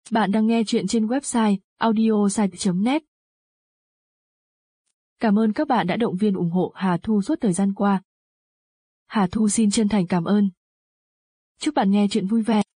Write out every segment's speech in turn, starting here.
Bạn đang nghe chuyện trên website audiosite.net. Cảm ơn các bạn đã động viên ủng hộ Hà Thu suốt thời gian qua. Hà Thu xin chân thành cảm ơn. Chúc bạn nghe chuyện vui vẻ.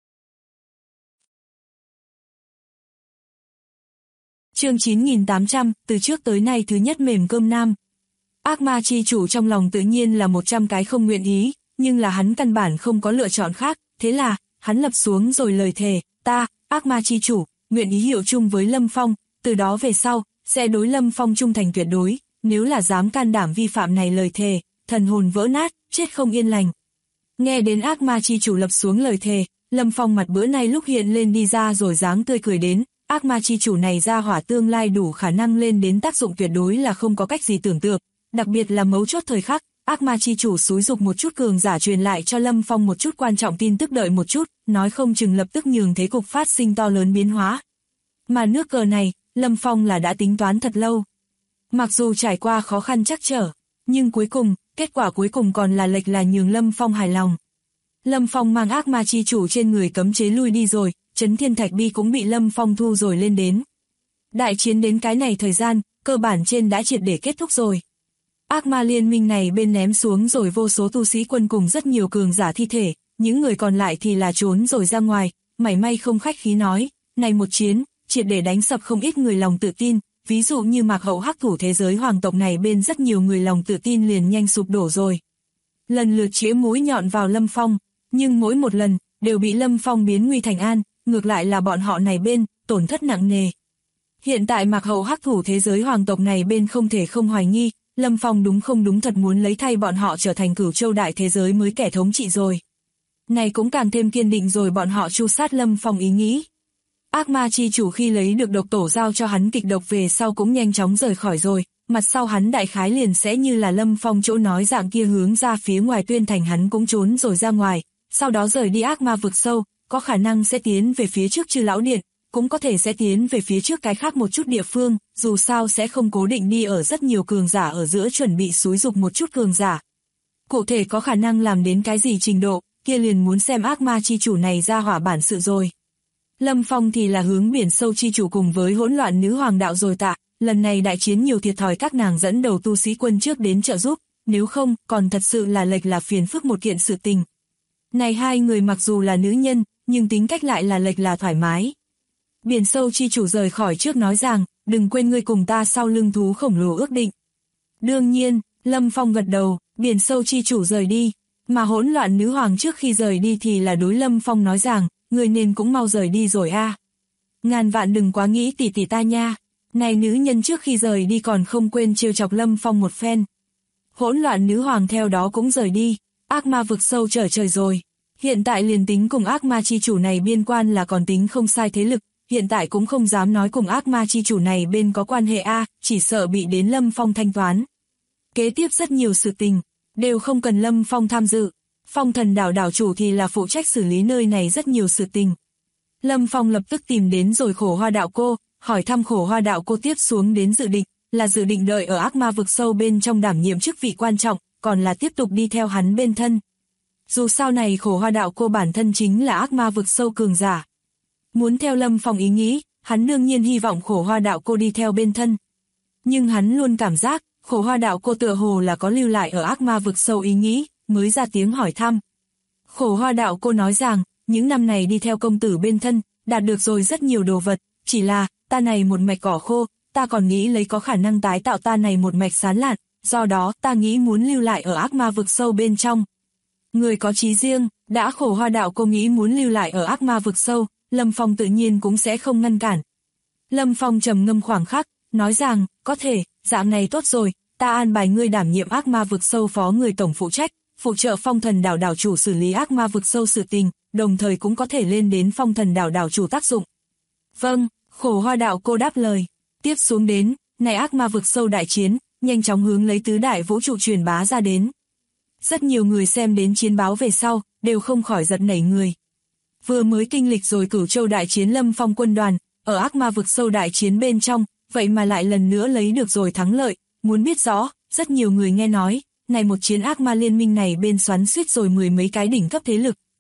Chương 9800, từ trước tới nay thứ nhất mềm cơm nam. Ác ma chi chủ trong lòng tự nhiên là 100 cái không nguyện ý, nhưng là hắn căn bản không có lựa chọn khác, thế là, hắn lập xuống rồi lời thề, ta, ác ma chi chủ, nguyện ý hiệu chung với Lâm Phong, từ đó về sau, sẽ đối Lâm Phong trung thành tuyệt đối, nếu là dám can đảm vi phạm này lời thề, thần hồn vỡ nát, chết không yên lành. Nghe đến ác ma chi chủ lập xuống lời thề, Lâm Phong mặt bữa nay lúc hiện lên đi ra rồi dáng tươi cười đến, ác ma chi chủ này ra hỏa tương lai đủ khả năng lên đến tác dụng tuyệt đối là không có cách gì tưởng tượng, đặc biệt là mấu chốt thời khắc, ác ma chi chủ xúi dục một chút cường giả truyền lại cho Lâm Phong một chút quan trọng tin tức đợi một chút, nói không chừng lập tức nhường thế cục phát sinh to lớn biến hóa. Mà nước cờ này, Lâm Phong là đã tính toán thật lâu. Mặc dù trải qua khó khăn trắc trở, nhưng cuối cùng, kết quả cuối cùng còn là lệch là nhường Lâm Phong hài lòng. Lâm Phong mang ác ma chi chủ trên người cấm chế lui đi rồi, Chấn Thiên Thạch Bi cũng bị Lâm Phong thu rồi lên đến. Đại chiến đến cái này thời gian, cơ bản trên đã triệt để kết thúc rồi. Ác ma liên minh này bên ném xuống rồi vô số tu sĩ quân cùng rất nhiều cường giả thi thể, những người còn lại thì là trốn rồi ra ngoài, mảy may không khách khí nói, này một chiến, triệt để đánh sập không ít người lòng tự tin, ví dụ như Mạc Hậu hắc thủ thế giới hoàng tộc này bên rất nhiều người lòng tự tin liền nhanh sụp đổ rồi. Lần lượt chĩa mũi nhọn vào Lâm Phong, nhưng mỗi một lần, đều bị Lâm Phong biến nguy thành an, ngược lại là bọn họ này bên, tổn thất nặng nề. Hiện tại Mạc Hậu hắc thủ thế giới hoàng tộc này bên không thể không hoài nghi, Lâm Phong đúng không đúng thật muốn lấy thay bọn họ trở thành Cửu Châu đại thế giới mới kẻ thống trị rồi. Này cũng càng thêm kiên định rồi bọn họ tru sát Lâm Phong ý nghĩ. Ác ma chi chủ khi lấy được độc tổ giao cho hắn kịch độc về sau cũng nhanh chóng rời khỏi rồi, mặt sau hắn đại khái liền sẽ như là Lâm Phong chỗ nói dạng kia hướng ra phía ngoài Tuyên Thành hắn cũng trốn rồi ra ngoài, sau đó rời đi ác ma vực sâu, có khả năng sẽ tiến về phía trước Chư Lão Điện, cũng có thể sẽ tiến về phía trước cái khác một chút địa phương, dù sao sẽ không cố định đi ở rất nhiều cường giả ở giữa chuẩn bị xúi dục một chút cường giả. Cụ thể có khả năng làm đến cái gì trình độ, kia liền muốn xem ác ma chi chủ này ra hỏa bản sự rồi. Lâm Phong thì là hướng biển sâu chi chủ cùng với hỗn loạn nữ hoàng đạo rồi tạ, lần này đại chiến nhiều thiệt thòi các nàng dẫn đầu tu sĩ quân trước đến trợ giúp, nếu không còn thật sự là lệch là phiền phức một kiện sự tình. Này hai người mặc dù là nữ nhân, nhưng tính cách lại là lệch là thoải mái. Biển sâu chi chủ rời khỏi trước nói rằng, đừng quên ngươi cùng ta sau lưng thú khổng lồ ước định. Đương nhiên, Lâm Phong gật đầu, biển sâu chi chủ rời đi, mà hỗn loạn nữ hoàng trước khi rời đi thì là đối Lâm Phong nói rằng, ngươi nên cũng mau rời đi rồi a. Ngàn vạn đừng quá nghĩ tỷ tỷ ta nha. Này nữ nhân trước khi rời đi còn không quên trêu chọc Lâm Phong một phen. Hỗn loạn nữ hoàng theo đó cũng rời đi, ác ma vực sâu trở trời rồi. Hiện tại liền tính cùng ác ma chi chủ này biên quan là còn tính không sai thế lực, hiện tại cũng không dám nói cùng ác ma chi chủ này bên có quan hệ chỉ sợ bị đến Lâm Phong thanh toán. Kế tiếp rất nhiều sự tình, đều không cần Lâm Phong tham dự. Phong Thần đảo đảo chủ thì là phụ trách xử lý nơi này rất nhiều sự tình. Lâm Phong lập tức tìm đến rồi Khổ Hoa đạo cô, hỏi thăm Khổ Hoa đạo cô tiếp xuống đến dự định đợi ở ác ma vực sâu bên trong đảm nhiệm chức vị quan trọng, còn là tiếp tục đi theo hắn bên thân. Dù sao này Khổ Hoa đạo cô bản thân chính là ác ma vực sâu cường giả. Muốn theo Lâm Phong ý nghĩ, hắn đương nhiên hy vọng Khổ Hoa đạo cô đi theo bên thân. Nhưng hắn luôn cảm giác, Khổ Hoa đạo cô tựa hồ là có lưu lại ở ác ma vực sâu ý nghĩ, mới ra tiếng hỏi thăm. Khổ Hoa đạo cô nói rằng, những năm này đi theo công tử bên thân, đạt được rồi rất nhiều đồ vật, chỉ là, ta này một mạch cỏ khô, ta còn nghĩ lấy có khả năng tái tạo ta này một mạch sán lạn, do đó ta nghĩ muốn lưu lại ở ác ma vực sâu bên trong. Người có chí riêng, đã Khổ Hoa đạo cô nghĩ muốn lưu lại ở ác ma vực sâu, Lâm Phong tự nhiên cũng sẽ không ngăn cản. Lâm Phong trầm ngâm khoảng khắc, nói rằng, có thể, dạng này tốt rồi, ta an bài ngươi đảm nhiệm ác ma vực sâu phó người tổng phụ trách, phụ trợ Phong Thần đảo đảo chủ xử lý ác ma vực sâu sự tình, đồng thời cũng có thể lên đến Phong Thần đảo đảo chủ tác dụng. Vâng, Khổ Hoa đạo cô đáp lời. Tiếp xuống đến, này ác ma vực sâu đại chiến, nhanh chóng hướng lấy tứ đại vũ trụ truyền bá ra đến. Rất nhiều người xem đến chiến báo về sau, đều không khỏi giật nảy người. Vừa mới kinh lịch rồi Cửu Châu đại chiến Lâm Phong quân đoàn, ở ác ma vực sâu đại chiến bên trong, vậy mà lại lần nữa lấy được rồi thắng lợi, muốn biết rõ, rất nhiều người nghe nói, này một chiến ác ma liên minh này bên xoắn suýt rồi mười mấy cái đỉnh cấp thế lực,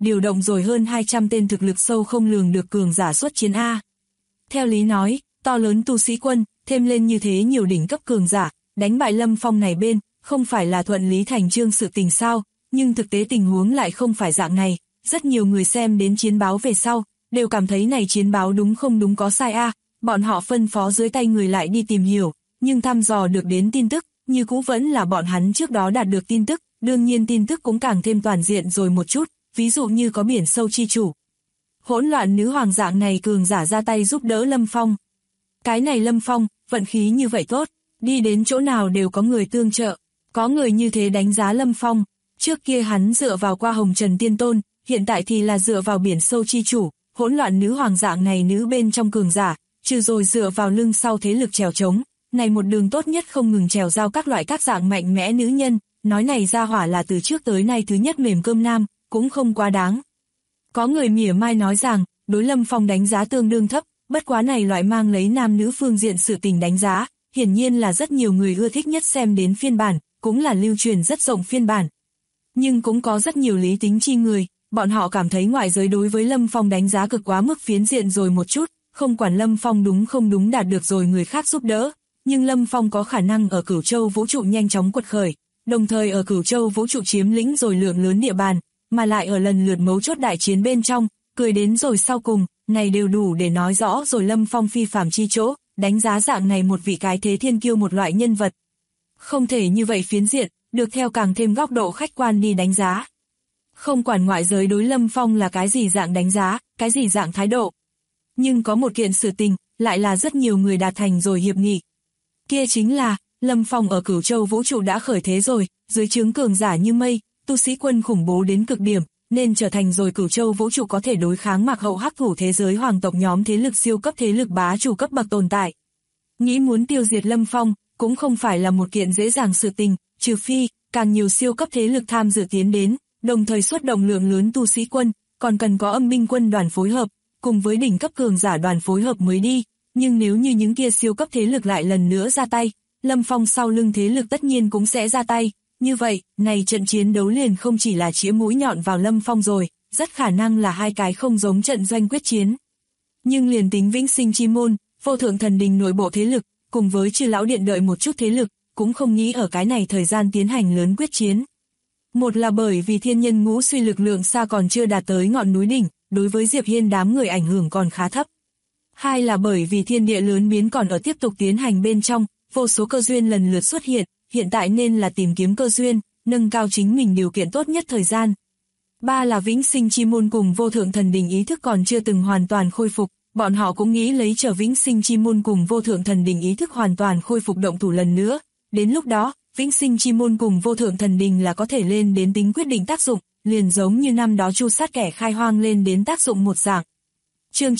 điều động rồi hơn 200 tên thực lực sâu không lường được cường giả xuất chiến A. Theo lý nói, to lớn tu sĩ quân, thêm lên như thế nhiều đỉnh cấp cường giả, đánh bại Lâm Phong này bên, không phải là thuận lý thành chương sự tình sao, nhưng thực tế tình huống lại không phải dạng này, rất nhiều người xem đến chiến báo về sau, đều cảm thấy này chiến báo đúng không đúng có sai A, bọn họ phân phó dưới tay người lại đi tìm hiểu, nhưng thăm dò được đến tin tức, như cũ vẫn là bọn hắn trước đó đạt được tin tức, đương nhiên tin tức cũng càng thêm toàn diện rồi một chút, ví dụ như có biển sâu chi chủ. Hỗn loạn nữ hoàng dạng này cường giả ra tay giúp đỡ Lâm Phong. Cái này Lâm Phong, vận khí như vậy tốt, đi đến chỗ nào đều có người tương trợ, có người như thế đánh giá Lâm Phong, trước kia hắn dựa vào qua Hồng Trần Tiên Tôn, hiện tại thì là dựa vào biển sâu chi chủ, hỗn loạn nữ hoàng dạng này nữ bên trong cường giả, trừ rồi dựa vào lưng sau thế lực trèo trống, này một đường tốt nhất không ngừng trèo giao các loại các dạng mạnh mẽ nữ nhân, nói này ra hỏa là từ trước tới nay thứ nhất mềm cơm nam, cũng không quá đáng. Có người mỉa mai nói rằng, đối Lâm Phong đánh giá tương đương thấp, bất quá này loại mang lấy nam nữ phương diện sự tình đánh giá, hiển nhiên là rất nhiều người ưa thích nhất xem đến phiên bản, cũng là lưu truyền rất rộng phiên bản. Nhưng cũng có rất nhiều lý tính chi người, bọn họ cảm thấy ngoại giới đối với Lâm Phong đánh giá cực quá mức phiến diện rồi một chút, không quản Lâm Phong đúng không đúng đạt được rồi người khác giúp đỡ, nhưng Lâm Phong có khả năng ở Cửu Châu vũ trụ nhanh chóng quật khởi, đồng thời ở Cửu Châu vũ trụ chiếm lĩnh rồi lượng lớn địa bàn, mà lại ở lần lượt mấu chốt đại chiến bên trong, cười đến rồi sau cùng, này đều đủ để nói rõ rồi Lâm Phong phi phàm chi chỗ, đánh giá dạng này một vị cái thế thiên kiêu một loại nhân vật. Không thể như vậy phiến diện, được theo càng thêm góc độ khách quan đi đánh giá. Không quản ngoại giới đối Lâm Phong là cái gì dạng đánh giá, cái gì dạng thái độ. Nhưng có một kiện sự tình, lại là rất nhiều người đạt thành rồi hiệp nghị. Kia chính là, Lâm Phong ở Cửu Châu vũ trụ đã khởi thế rồi, dưới trướng cường giả như mây, tu sĩ quân khủng bố đến cực điểm, nên trở thành rồi Cửu Châu vũ trụ có thể đối kháng mạc hậu hắc thủ thế giới hoàng tộc nhóm thế lực siêu cấp thế lực bá chủ cấp bậc tồn tại. Nghĩ muốn tiêu diệt Lâm Phong, cũng không phải là một kiện dễ dàng sự tình, trừ phi, càng nhiều siêu cấp thế lực tham dự tiến đến, đồng thời xuất động lượng lớn tu sĩ quân, còn cần có âm binh quân đoàn phối hợp, cùng với đỉnh cấp cường giả đoàn phối hợp mới đi, nhưng nếu như những kia siêu cấp thế lực lại lần nữa ra tay, Lâm Phong sau lưng thế lực tất nhiên cũng sẽ ra tay, như vậy, này trận chiến đấu liền không chỉ là chĩa mũi nhọn vào Lâm Phong rồi, rất khả năng là hai cái không giống trận doanh quyết chiến. Nhưng liền tính Vĩnh Sinh Chi Môn, Vô Thượng Thần Đình nội bộ thế lực, cùng với Chư Lão Điện đợi một chút thế lực, cũng không nghĩ ở cái này thời gian tiến hành lớn quyết chiến. Một là bởi vì thiên nhân ngũ suy lực lượng xa còn chưa đạt tới ngọn núi đỉnh, đối với Diệp Hiên đám người ảnh hưởng còn khá thấp. Hai là bởi vì thiên địa lớn biến còn ở tiếp tục tiến hành bên trong, vô số cơ duyên lần lượt xuất hiện tại nên là tìm kiếm cơ duyên, nâng cao chính mình điều kiện tốt nhất thời gian. Ba là Vĩnh Sinh Chi Môn cùng Vô Thượng Thần Đình ý thức còn chưa từng hoàn toàn khôi phục, bọn họ cũng nghĩ lấy chờ Vĩnh Sinh Chi Môn cùng Vô Thượng Thần Đình ý thức hoàn toàn khôi phục động thủ lần nữa, đến lúc đó, Vĩnh Sinh Chi Môn cùng Vô Thượng Thần Đình là có thể lên đến tính quyết định tác dụng, liền giống như năm đó Chu Sát kẻ khai hoang lên đến tác dụng một dạng. Chương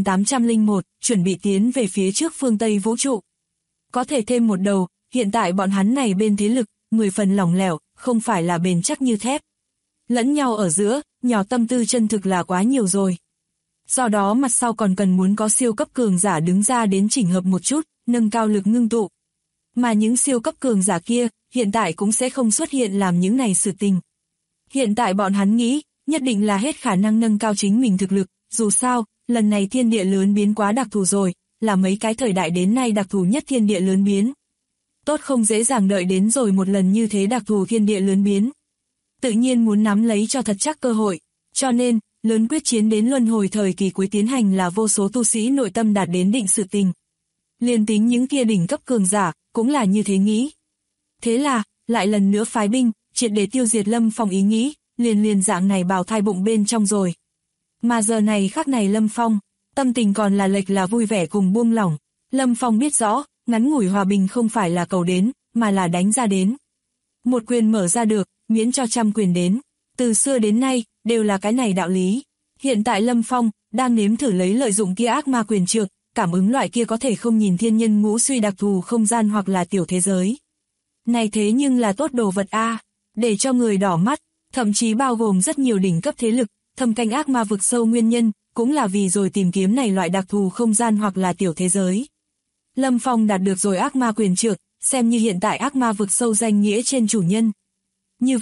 9801, chuẩn bị tiến về phía trước phương Tây vũ trụ. Có thể thêm một đầu, hiện tại bọn hắn này bên thế lực, 10 phần lỏng lẻo, không phải là bền chắc như thép. Lẫn nhau ở giữa, nhỏ tâm tư chân thực là quá nhiều rồi. Do đó mặt sau còn cần muốn có siêu cấp cường giả đứng ra đến chỉnh hợp một chút, nâng cao lực ngưng tụ. Mà những siêu cấp cường giả kia, hiện tại cũng sẽ không xuất hiện làm những này sự tình. Hiện tại bọn hắn nghĩ, nhất định là hết khả năng nâng cao chính mình thực lực, dù sao, lần này thiên địa lớn biến quá đặc thù rồi, là mấy cái thời đại đến nay đặc thù nhất thiên địa lớn biến. Tốt không dễ dàng đợi đến rồi một lần như thế đặc thù thiên địa lớn biến. Tự nhiên muốn nắm lấy cho thật chắc cơ hội, cho nên, lớn quyết chiến đến luân hồi thời kỳ cuối tiến hành là vô số tu sĩ nội tâm đạt đến định sự tình. Liên tính những kia đỉnh cấp cường giả, cũng là như thế nghĩ. Thế là, lại lần nữa phái binh, triệt để tiêu diệt Lâm Phong ý nghĩ, liền dạng này bào thai bụng bên trong rồi. Mà giờ này khắc này Lâm Phong, tâm tình còn là lệch là vui vẻ cùng buông lỏng. Lâm Phong biết rõ, ngắn ngủi hòa bình không phải là cầu đến, mà là đánh ra đến. Một quyền mở ra được, miễn cho trăm quyền đến. Từ xưa đến nay, đều là cái này đạo lý. Hiện tại Lâm Phong, đang nếm thử lấy lợi dụng kia ác ma quyền trượng, cảm ứng loại kia có thể không nhìn thiên nhân ngũ suy đặc thù không gian hoặc là tiểu thế giới. Này thế nhưng là tốt đồ vật a, để cho người đỏ mắt, thậm chí bao gồm rất nhiều đỉnh cấp thế lực, thâm canh ác ma vực sâu nguyên nhân, cũng là vì rồi tìm kiếm này loại đặc thù không gian hoặc là tiểu thế giới. Lâm Phong đạt được rồi ác ma quyền trượng, xem như hiện tại ác ma vực sâu danh nghĩa trên chủ nhân. Như vậy,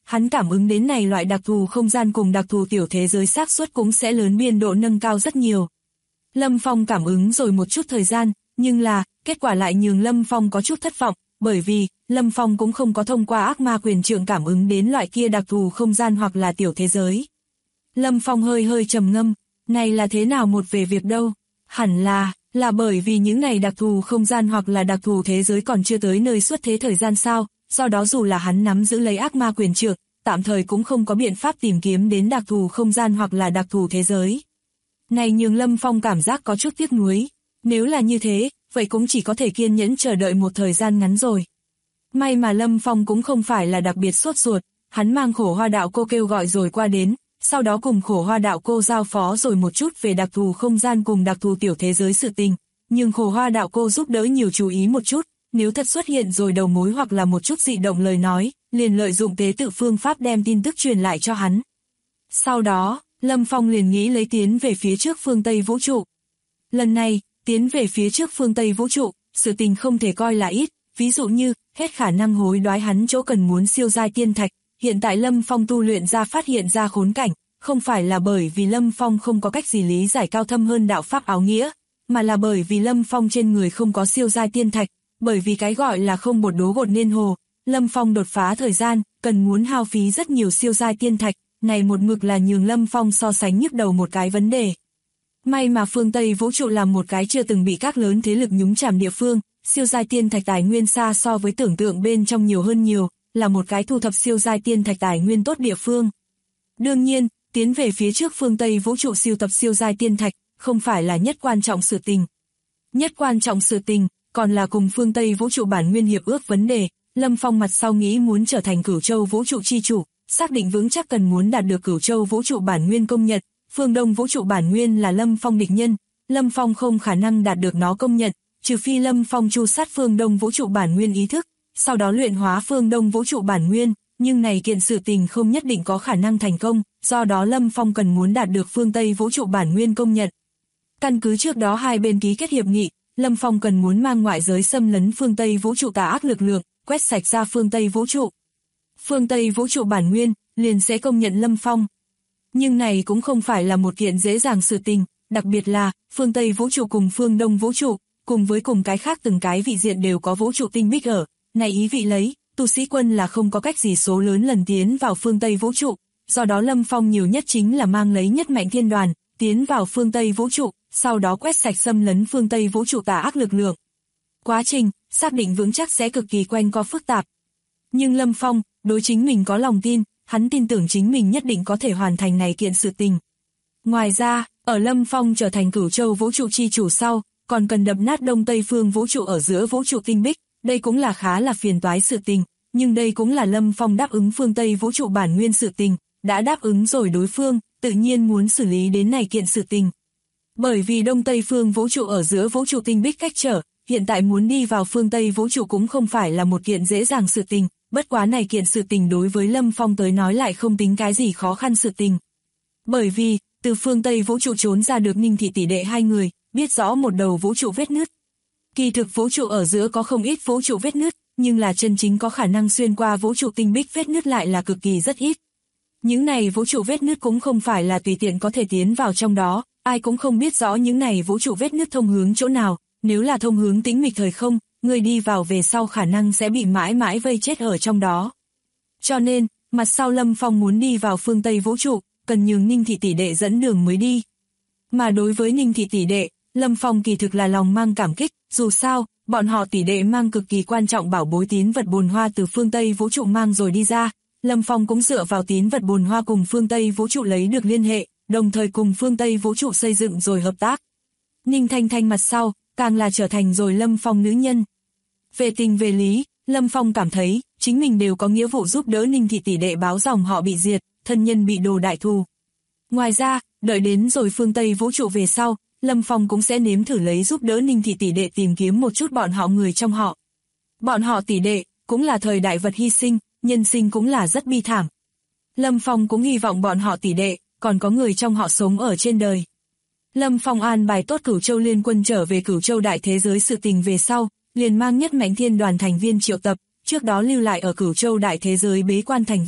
hắn cảm ứng đến này loại đặc thù không gian cùng đặc thù tiểu thế giới xác suất cũng sẽ lớn biên độ nâng cao rất nhiều. Lâm Phong cảm ứng rồi một chút thời gian, nhưng là, kết quả lại nhường Lâm Phong có chút thất vọng, bởi vì, Lâm Phong cũng không có thông qua ác ma quyền trượng cảm ứng đến loại kia đặc thù không gian hoặc là tiểu thế giới. Lâm Phong hơi trầm ngâm, này là thế nào một về việc đâu, hẳn là bởi vì những này đặc thù không gian hoặc là đặc thù thế giới còn chưa tới nơi xuất thế thời gian sao, do đó dù là hắn nắm giữ lấy ác ma quyền trượng, tạm thời cũng không có biện pháp tìm kiếm đến đặc thù không gian hoặc là đặc thù thế giới. Này nhường Lâm Phong cảm giác có chút tiếc nuối, nếu là như thế, vậy cũng chỉ có thể kiên nhẫn chờ đợi một thời gian ngắn rồi. May mà Lâm Phong cũng không phải là đặc biệt sốt ruột, hắn mang Khổ Hoa Đạo Cô kêu gọi rồi qua đến, sau đó cùng Khổ Hoa Đạo Cô giao phó rồi một chút về đặc thù không gian cùng đặc thù tiểu thế giới sự tình, nhưng Khổ Hoa Đạo Cô giúp đỡ nhiều chú ý một chút, nếu thật xuất hiện rồi đầu mối hoặc là một chút dị động lời nói, liền lợi dụng tế tự phương pháp đem tin tức truyền lại cho hắn. Sau đó, Lâm Phong liền nghĩ lấy tiến về phía trước phương Tây vũ trụ. Lần này, tiến về phía trước phương Tây vũ trụ, sự tình không thể coi là ít, ví dụ như, hết khả năng hối đoái hắn chỗ cần muốn siêu giai tiên thạch, hiện tại Lâm Phong tu luyện ra phát hiện ra khốn cảnh, không phải là bởi vì Lâm Phong không có cách gì lý giải cao thâm hơn đạo pháp áo nghĩa, mà là bởi vì Lâm Phong trên người không có siêu giai tiên thạch, bởi vì cái gọi là không bột đố gột nên hồ, Lâm Phong đột phá thời gian, cần muốn hao phí rất nhiều siêu giai tiên thạch, này một mực là nhường Lâm Phong so sánh nhức đầu một cái vấn đề. May mà phương Tây vũ trụ là một cái chưa từng bị các lớn thế lực nhúng chàm địa phương, siêu giai tiên thạch tài nguyên xa so với tưởng tượng bên trong nhiều hơn nhiều, là một cái thu thập siêu giai tiên thạch tài nguyên tốt địa phương. Đương nhiên, tiến về phía trước phương Tây vũ trụ siêu tập siêu giai tiên thạch, không phải là nhất quan trọng sự tình. Nhất quan trọng sự tình, còn là cùng phương Tây vũ trụ bản nguyên hiệp ước vấn đề, Lâm Phong mặt sau nghĩ muốn trở thành Cửu Châu vũ trụ chi chủ, xác định vững chắc cần muốn đạt được Cửu Châu vũ trụ bản nguyên công nhận, phương Đông vũ trụ bản nguyên là Lâm Phong địch nhân, Lâm Phong không khả năng đạt được nó công nhận, trừ phi Lâm Phong tru sát phương Đông vũ trụ bản nguyên ý thức, sau đó luyện hóa phương Đông vũ trụ bản nguyên, nhưng này kiện sự tình không nhất định có khả năng thành công, do đó Lâm Phong cần muốn đạt được phương Tây vũ trụ bản nguyên công nhận. Căn cứ trước đó hai bên ký kết hiệp nghị, Lâm Phong cần muốn mang ngoại giới xâm lấn phương Tây vũ trụ tà ác lực lượng, quét sạch ra phương Tây vũ trụ. Phương Tây vũ trụ bản nguyên, liền sẽ công nhận Lâm Phong. Nhưng này cũng không phải là một kiện dễ dàng sự tình, đặc biệt là, phương Tây vũ trụ cùng phương Đông vũ trụ, cùng với cùng cái khác từng cái vị diện đều có vũ trụ tinh bích ở, này ý vị lấy, tu sĩ quân là không có cách gì số lớn lần tiến vào phương Tây vũ trụ, do đó Lâm Phong nhiều nhất chính là mang lấy nhất mạnh thiên đoàn, tiến vào phương Tây vũ trụ, sau đó quét sạch xâm lấn phương Tây vũ trụ tà ác lực lượng. Quá trình, xác định vững chắc sẽ cực kỳ quanh co phức tạp. Nhưng Lâm Phong, đối chính mình có lòng tin, hắn tin tưởng chính mình nhất định có thể hoàn thành này kiện sự tình. Ngoài ra, ở Lâm Phong trở thành Cửu Châu vũ trụ chi chủ sau, còn cần đập nát Đông Tây phương vũ trụ ở giữa vũ trụ tinh bích, đây cũng là khá là phiền toái sự tình, nhưng đây cũng là Lâm Phong đáp ứng phương Tây vũ trụ bản nguyên sự tình, đã đáp ứng rồi đối phương, tự nhiên muốn xử lý đến này kiện sự tình. Bởi vì Đông Tây phương vũ trụ ở giữa vũ trụ tinh bích cách trở, hiện tại muốn đi vào phương Tây vũ trụ cũng không phải là một kiện dễ dàng sự tình, bất quá này kiện sự tình đối với Lâm Phong tới nói lại không tính cái gì khó khăn sự tình. Bởi vì, từ phương Tây vũ trụ trốn ra được Ninh Thị tỷ đệ hai người, biết rõ một đầu vũ trụ vết nứt. Kỳ thực vũ trụ ở giữa có không ít vũ trụ vết nứt, nhưng là chân chính có khả năng xuyên qua vũ trụ tinh bích vết nứt lại là cực kỳ rất ít. Những này vũ trụ vết nứt cũng không phải là tùy tiện có thể tiến vào trong đó, ai cũng không biết rõ những này vũ trụ vết nứt thông hướng chỗ nào, nếu là thông hướng tĩnh mịch thời không, người đi vào về sau khả năng sẽ bị mãi mãi vây chết ở trong đó. Cho nên, mặt sau Lâm Phong muốn đi vào phương Tây vũ trụ, cần nhường Ninh Thị tỷ đệ dẫn đường mới đi. Mà đối với Ninh Thị tỷ đệ, Lâm Phong kỳ thực là lòng mang cảm kích, dù sao, bọn họ tỷ đệ mang cực kỳ quan trọng bảo bối tín vật bồn hoa từ phương Tây vũ trụ mang rồi đi ra, Lâm Phong cũng dựa vào tín vật bồn hoa cùng phương Tây vũ trụ lấy được liên hệ, đồng thời cùng phương Tây vũ trụ xây dựng rồi hợp tác. Ninh Thanh Thanh mặt sau, càng là trở thành rồi Lâm Phong nữ nhân. Về tình về lý, Lâm Phong cảm thấy, chính mình đều có nghĩa vụ giúp đỡ Ninh Thị tỷ đệ báo dòng họ bị diệt, thân nhân bị đồ đại thù. Ngoài ra, đợi đến rồi phương Tây vũ trụ về sau, Lâm Phong cũng sẽ nếm thử lấy giúp đỡ Ninh Thị tỷ đệ tìm kiếm một chút bọn họ người trong họ. Bọn họ tỷ đệ, cũng là thời đại vật hy sinh, nhân sinh cũng là rất bi thảm. Lâm Phong cũng hy vọng bọn họ tỷ đệ, còn có người trong họ sống ở trên đời. Lâm Phong an bài tốt Cửu Châu liên quân trở về Cửu Châu đại thế giới sự tình về sau, liền mang nhất mạnh thiên đoàn thành viên triệu tập, trước đó lưu lại ở Cửu Châu đại thế giới bế quan thành viên,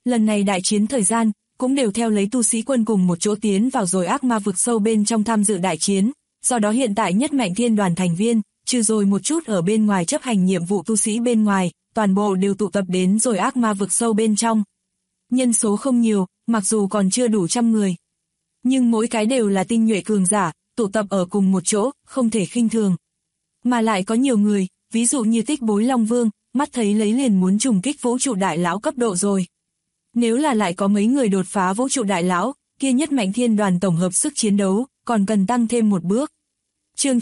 lần này đại chiến thời gian, cũng đều theo lấy tu sĩ quân cùng một chỗ tiến vào rồi ác ma vực sâu bên trong tham dự đại chiến, do đó hiện tại nhất mạnh thiên đoàn thành viên, trừ rồi một chút ở bên ngoài chấp hành nhiệm vụ tu sĩ bên ngoài, toàn bộ đều tụ tập đến rồi ác ma vực sâu bên trong. Nhân số không nhiều, mặc dù còn chưa đủ 100 người. Nhưng mỗi cái đều là tinh nhuệ cường giả, tụ tập ở cùng một chỗ, không thể khinh thường. Mà lại có nhiều người, ví dụ như Tích Bối Long Vương, mắt thấy lấy liền muốn trùng kích vũ trụ đại lão cấp độ rồi. Nếu là lại có mấy người đột phá vũ trụ đại lão, kia nhất mạnh thiên đoàn tổng hợp sức chiến đấu, còn cần tăng thêm một bước. Chương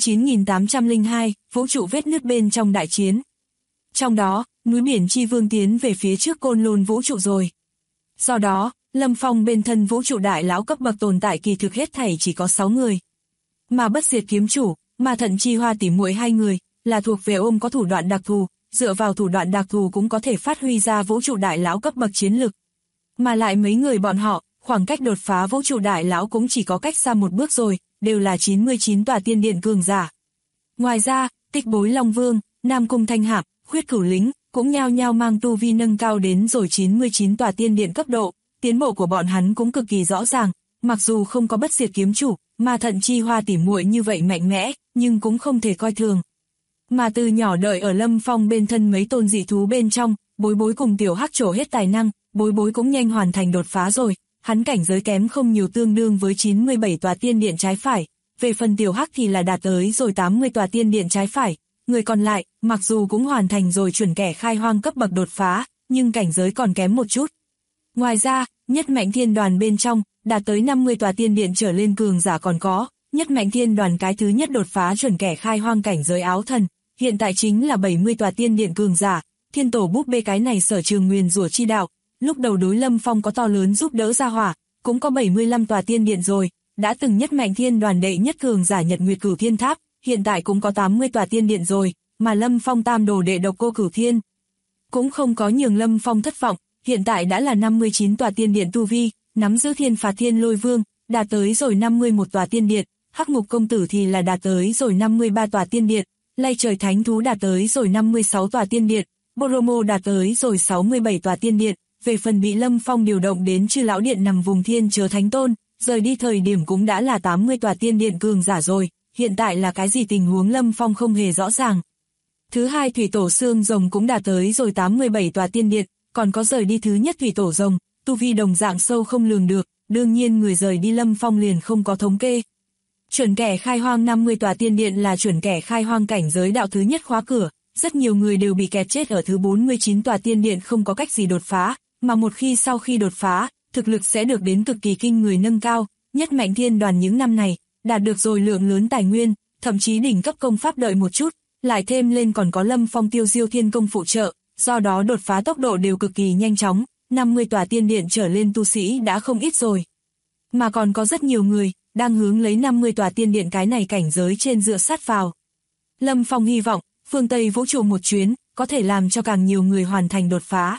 9802, vũ trụ vết nứt bên trong đại chiến. Trong đó, núi biển chi vương tiến về phía trước Côn Lôn vũ trụ rồi. Do đó, Lâm Phong bên thân vũ trụ đại lão cấp bậc tồn tại kỳ thực hết thảy chỉ có 6 người. Mà Bất Diệt kiếm chủ, mà Thận Chi Hoa tỉ muội 2 người, là thuộc về ôm có thủ đoạn đặc thù, dựa vào thủ đoạn đặc thù cũng có thể phát huy ra vũ trụ đại lão cấp bậc chiến lực. Mà lại mấy người bọn họ, khoảng cách đột phá vũ trụ đại lão cũng chỉ có cách xa một bước rồi, đều là 99 tòa tiên điện cường giả. Ngoài ra, Tích Bối Long Vương, Nam Cung Thanh Hạp, Khuyết Cửu Lính, cũng nhao nhao mang tu vi nâng cao đến rồi 99 tòa tiên điện cấp độ, tiến bộ của bọn hắn cũng cực kỳ rõ ràng, mặc dù không có Bất Diệt kiếm chủ, mà Thận Chi Hoa tỉ muội như vậy mạnh mẽ, nhưng cũng không thể coi thường. Mà từ nhỏ đợi ở Lâm Phong bên thân mấy tôn dị thú bên trong, Bối Bối cùng Tiểu Hắc trổ hết tài năng, Bối Bối cũng nhanh hoàn thành đột phá rồi, hắn cảnh giới kém không nhiều tương đương với 97 tòa tiên điện trái phải, về phần Tiểu Hắc thì là đạt tới rồi 80 tòa tiên điện trái phải, người còn lại, mặc dù cũng hoàn thành rồi chuẩn kẻ khai hoang cấp bậc đột phá, nhưng cảnh giới còn kém một chút. Ngoài ra, nhất mạnh thiên đoàn bên trong, đạt tới 50 tòa tiên điện trở lên cường giả còn có, nhất mạnh thiên đoàn cái thứ nhất đột phá chuẩn kẻ khai hoang cảnh giới áo thần, hiện tại chính là 70 tòa tiên điện cường giả, thiên tổ búp bê cái này sở trường nguyền rủa chi đạo, lúc đầu đối Lâm Phong có to lớn giúp đỡ ra hỏa, cũng có 75 tòa tiên điện rồi, đã từng nhất mạnh thiên đoàn đệ nhất cường giả Nhật Nguyệt Cửu Thiên Tháp, hiện tại cũng có 80 tòa tiên điện rồi, mà Lâm Phong tam đồ đệ Độc Cô Cửu Thiên cũng không có nhường Lâm Phong thất vọng, hiện tại đã là 59 tòa tiên điện tu vi, nắm giữ Thiên Phạt Thiên Lôi Vương, đạt tới rồi 51 tòa tiên điện, Hắc Ngục Công Tử thì là đạt tới rồi 53 tòa tiên điện, Lay Trời Thánh Thú đạt tới rồi 56 tòa tiên điện, Boromo đạt tới rồi 67 tòa tiên điện, về phần bị Lâm Phong điều động đến Chư Lão Điện nằm vùng Thiên Chớ Thánh Tôn, rời đi thời điểm cũng đã là 80 tòa tiên điện cường giả rồi, hiện tại là cái gì tình huống Lâm Phong không hề rõ ràng. Thứ hai Thủy Tổ Xương Rồng cũng đạt tới rồi 87 tòa tiên điện, còn có rời đi thứ nhất Thủy Tổ Rồng, tu vi đồng dạng sâu không lường được, đương nhiên người rời đi Lâm Phong liền không có thống kê. Chuẩn kẻ khai hoang 50 tòa tiên điện là chuẩn kẻ khai hoang cảnh giới đạo thứ nhất khóa cửa, rất nhiều người đều bị kẹt chết ở thứ 49 tòa tiên điện không có cách gì đột phá, mà một khi sau khi đột phá, thực lực sẽ được đến cực kỳ kinh người nâng cao, nhất mạnh thiên đoàn những năm này, đạt được rồi lượng lớn tài nguyên, thậm chí đỉnh cấp công pháp đợi một chút, lại thêm lên còn có Lâm Phong Tiêu Diêu Thiên Công phụ trợ, do đó đột phá tốc độ đều cực kỳ nhanh chóng, 50 tòa tiên điện trở lên tu sĩ đã không ít rồi. Mà còn có rất nhiều người, đang hướng lấy 50 tòa tiên điện cái này cảnh giới trên dựa sát vào. Lâm Phong hy vọng, phương Tây vũ trụ một chuyến, có thể làm cho càng nhiều người hoàn thành đột phá.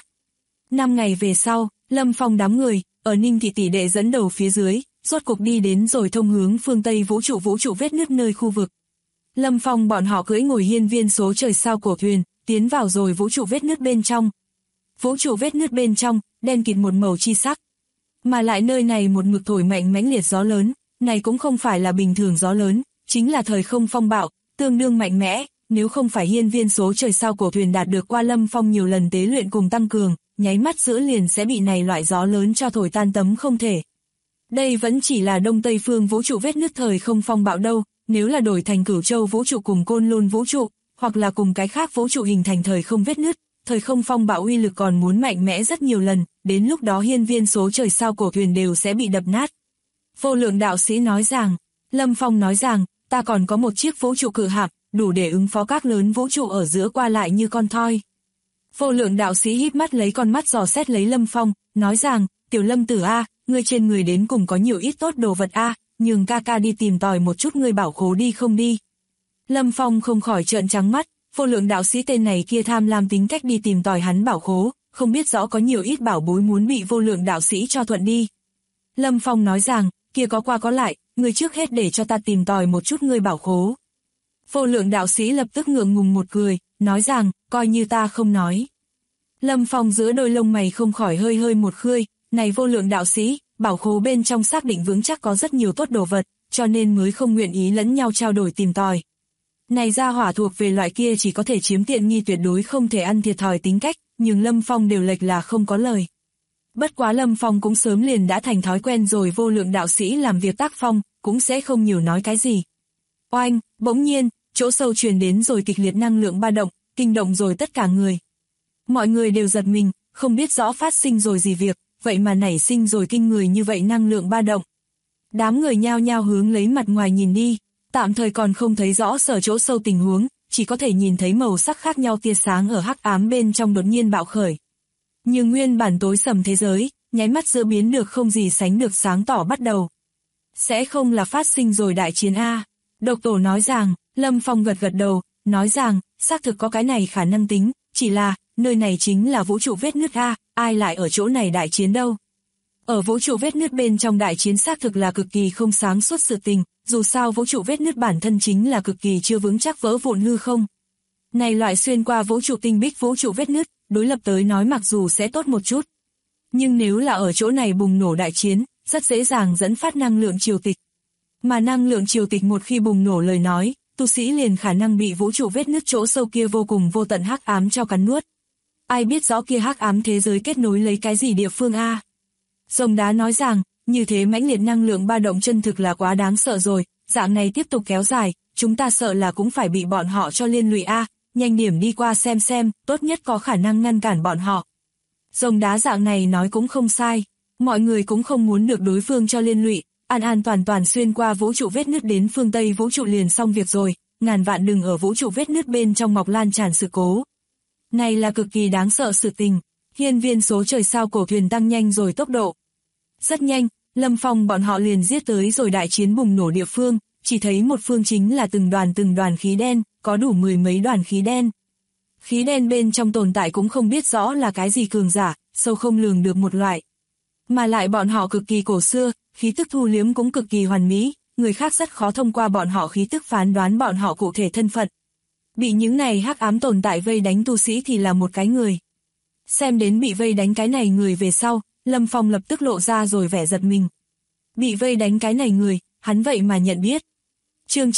5 ngày về sau, Lâm Phong đám người, ở Ninh Thị tỷ đệ dẫn đầu phía dưới, rốt cục đi đến rồi thông hướng phương Tây vũ trụ vết nứt nơi khu vực. Lâm Phong bọn họ cưỡi ngồi hiên viên số trời sao cổ thuyền, tiến vào rồi vũ trụ vết nứt bên trong. Vũ trụ vết nứt bên trong, đen kịt một màu chi sắc. Mà lại nơi này một mực thổi mạnh mãnh liệt gió lớn, này cũng không phải là bình thường gió lớn, chính là thời không phong bạo, tương đương mạnh mẽ, nếu không phải hiên viên số trời sao cổ thuyền đạt được qua Lâm Phong nhiều lần tế luyện cùng tăng cường, nháy mắt giữa liền sẽ bị này loại gió lớn cho thổi tan tấm không thể. Đây vẫn chỉ là Đông Tây phương vũ trụ vết nứt thời không phong bạo đâu, nếu là đổi thành Cửu Châu vũ trụ cùng Côn Lôn vũ trụ, hoặc là cùng cái khác vũ trụ hình thành thời không vết nứt, thời không phong bạo uy lực còn muốn mạnh mẽ rất nhiều lần, đến lúc đó hiên viên số trời sao cổ thuyền đều sẽ bị đập nát. Vô Lượng đạo sĩ nói rằng, Lâm Phong nói rằng, ta còn có một chiếc vũ trụ cự hạm, đủ để ứng phó các lớn vũ trụ ở giữa qua lại như con thoi. Vô Lượng đạo sĩ híp mắt lấy con mắt dò xét lấy Lâm Phong, nói rằng, tiểu Lâm tử a, ngươi trên người đến cùng có nhiều ít tốt đồ vật a, nhường ca ca đi tìm tòi một chút ngươi bảo khố đi không đi. Lâm Phong không khỏi trợn trắng mắt, Vô Lượng đạo sĩ tên này kia tham lam tính cách đi tìm tòi hắn bảo khố, không biết rõ có nhiều ít bảo bối muốn bị Vô Lượng đạo sĩ cho thuận đi. Lâm Phong nói rằng, kia có qua có lại, ngươi trước hết để cho ta tìm tòi một chút ngươi bảo khố. Vô Lượng đạo sĩ lập tức ngượng ngùng một cười, nói rằng, coi như ta không nói. Lâm Phong giữa đôi lông mày không khỏi hơi hơi một khơi, này vô lượng đạo sĩ, bảo khố bên trong xác định vững chắc có rất nhiều tốt đồ vật, cho nên mới không nguyện ý lẫn nhau trao đổi tìm tòi. Này gia hỏa thuộc về loại kia chỉ có thể chiếm tiện nghi tuyệt đối không thể ăn thiệt thòi tính cách, nhưng Lâm Phong đều lệch là không có lời. Bất quá Lâm Phong cũng sớm liền đã thành thói quen rồi, vô lượng đạo sĩ làm việc tác phong, cũng sẽ không nhiều nói cái gì. Oanh, bỗng nhiên, chỗ sâu truyền đến rồi kịch liệt năng lượng ba động, kinh động rồi tất cả người. Mọi người đều giật mình, không biết rõ phát sinh rồi gì việc, vậy mà nảy sinh rồi kinh người như vậy năng lượng ba động. Đám người nhao nhao hướng lấy mặt ngoài nhìn đi, tạm thời còn không thấy rõ sở chỗ sâu tình huống, chỉ có thể nhìn thấy màu sắc khác nhau tia sáng ở hắc ám bên trong đột nhiên bạo khởi. Nhưng nguyên bản tối sầm thế giới, nháy mắt giữa biến được không gì sánh được sáng tỏ bắt đầu. Sẽ không là phát sinh rồi đại chiến A. Độc tổ nói rằng, Lâm Phong gật gật đầu, nói rằng, xác thực có cái này khả năng tính, chỉ là, nơi này chính là vũ trụ vết nứt A, ai lại ở chỗ này đại chiến đâu. Ở vũ trụ vết nứt bên trong đại chiến xác thực là cực kỳ không sáng suốt sự tình, dù sao vũ trụ vết nứt bản thân chính là cực kỳ chưa vững chắc vỡ vụn hư không. Này loại xuyên qua vũ trụ tinh bích vũ trụ vết nứt, đối lập tới nói mặc dù sẽ tốt một chút. Nhưng nếu là ở chỗ này bùng nổ đại chiến, rất dễ dàng dẫn phát năng lượng triều tịch. Mà năng lượng triều tịch một khi bùng nổ lời nói, tu sĩ liền khả năng bị vũ trụ vết nứt chỗ sâu kia vô cùng vô tận hắc ám cho cắn nuốt. Ai biết rõ kia hắc ám thế giới kết nối lấy cái gì địa phương A. Rồng đá nói rằng, như thế mãnh liệt năng lượng ba động chân thực là quá đáng sợ rồi, dạng này tiếp tục kéo dài, chúng ta sợ là cũng phải bị bọn họ cho liên lụy A, nhanh điểm đi qua xem, tốt nhất có khả năng ngăn cản bọn họ. Rồng đá dạng này nói cũng không sai, mọi người cũng không muốn được đối phương cho liên lụy, an an toàn toàn xuyên qua vũ trụ vết nứt đến phương Tây vũ trụ liền xong việc rồi, ngàn vạn đừng ở vũ trụ vết nứt bên trong mọc lan tràn sự cố. Này là cực kỳ đáng sợ sự tình, hiên viên số trời sao cổ thuyền tăng nhanh rồi tốc độ. Rất nhanh, Lâm Phong bọn họ liền giết tới rồi đại chiến bùng nổ địa phương, chỉ thấy một phương chính là từng đoàn khí đen, có đủ 10 mấy đoàn khí đen. Khí đen bên trong tồn tại cũng không biết rõ là cái gì cường giả, sâu không lường được một loại. Mà lại bọn họ cực kỳ cổ xưa, khí tức thu liếm cũng cực kỳ hoàn mỹ, người khác rất khó thông qua bọn họ khí tức phán đoán bọn họ cụ thể thân phận. Bị những này hắc ám tồn tại vây đánh tu sĩ thì là một cái người. Xem đến bị vây đánh cái này người về sau, Lâm Phong lập tức lộ ra rồi vẻ giật mình. Bị vây đánh cái này người, hắn vậy mà nhận biết. Chương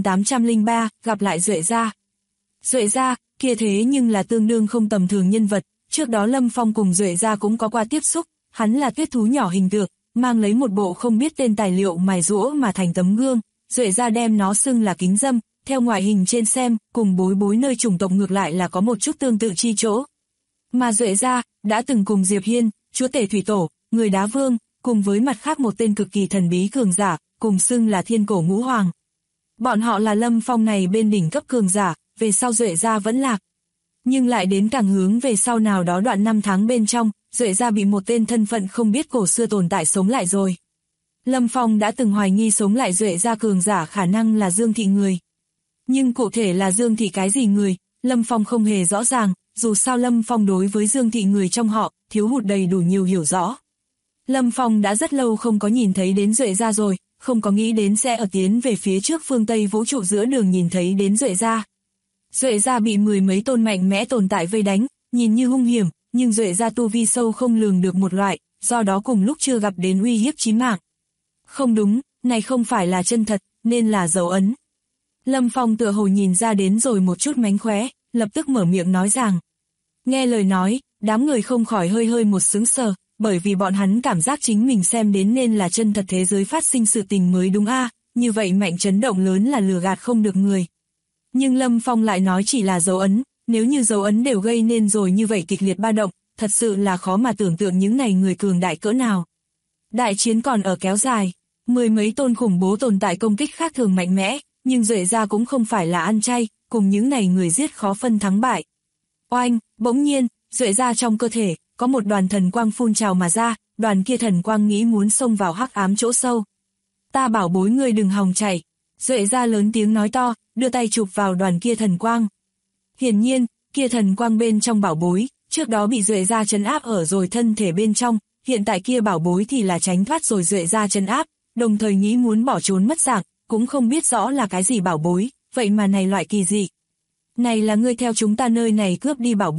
9803, gặp lại Duệ Gia. Duệ Gia, kia thế nhưng là tương đương không tầm thường nhân vật, trước đó Lâm Phong cùng Duệ Gia cũng có qua tiếp xúc, hắn là tuyết thú nhỏ hình tượng, mang lấy một bộ không biết tên tài liệu mài rũa mà thành tấm gương, Duệ Gia đem nó xưng là kính dâm, theo ngoại hình trên xem, cùng bối bối nơi chủng tộc ngược lại là có một chút tương tự chi chỗ. Mà Duệ Gia, đã từng cùng Diệp Hiên, chúa tể thủy tổ, người đá vương, cùng với mặt khác một tên cực kỳ thần bí cường giả, cùng xưng là thiên cổ ngũ hoàng. Bọn họ là Lâm Phong này bên đỉnh cấp cường giả, về sau Duệ Gia vẫn lạc. Nhưng lại đến càng hướng về sau nào đó đoạn năm tháng bên trong, Duệ Gia bị một tên thân phận không biết cổ xưa tồn tại sống lại rồi. Lâm Phong đã từng hoài nghi sống lại Duệ Gia cường giả khả năng là Dương Thị người. Nhưng cụ thể là Dương Thị cái gì người, Lâm Phong không hề rõ ràng, dù sao Lâm Phong đối với Dương Thị người trong họ, thiếu hụt đầy đủ nhiều hiểu rõ. Lâm Phong đã rất lâu không có nhìn thấy đến Duệ Gia rồi, không có nghĩ đến sẽ ở tiến về phía trước phương Tây vũ trụ giữa đường nhìn thấy đến Duệ Gia. Duệ Gia bị 10 mấy tôn mạnh mẽ tồn tại vây đánh, nhìn như hung hiểm, nhưng Duệ Gia tu vi sâu không lường được một loại, do đó cùng lúc chưa gặp đến uy hiếp chí mạng. Không đúng, này không phải là chân thật, nên là dấu ấn. Lâm Phong tựa hồ nhìn ra đến rồi một chút mánh khóe, lập tức mở miệng nói rằng. Nghe lời nói, đám người không khỏi hơi hơi một sững sờ, bởi vì bọn hắn cảm giác chính mình xem đến nên là chân thật thế giới phát sinh sự tình mới đúng a, như vậy mạnh chấn động lớn là lừa gạt không được người. Nhưng Lâm Phong lại nói chỉ là dấu ấn, nếu như dấu ấn đều gây nên rồi như vậy kịch liệt ba động, thật sự là khó mà tưởng tượng những này người cường đại cỡ nào. Đại chiến còn ở kéo dài, 10 mấy tôn khủng bố tồn tại công kích khác thường mạnh mẽ, nhưng Duệ Gia cũng không phải là ăn chay, cùng những này người giết khó phân thắng bại. Oanh, bỗng nhiên, Duệ Gia trong cơ thể, có một đoàn thần quang phun trào mà ra, đoàn kia thần quang nghĩ muốn xông vào hắc ám chỗ sâu. Ta bảo bối ngươi đừng hòng chạy. Duệ Gia lớn tiếng nói to, đưa tay chụp vào đoàn kia thần quang. Hiển nhiên, kia thần quang bên trong bảo bối, trước đó bị Duệ Gia trấn áp ở rồi thân thể bên trong, hiện tại kia bảo bối thì là tránh thoát rồi Duệ Gia trấn áp, đồng thời nghĩ muốn bỏ trốn mất dạng, cũng không biết rõ là cái gì bảo bối, vậy mà này loại kỳ dị. Này là ngươi theo chúng ta nơi này cướp đi bảo bối,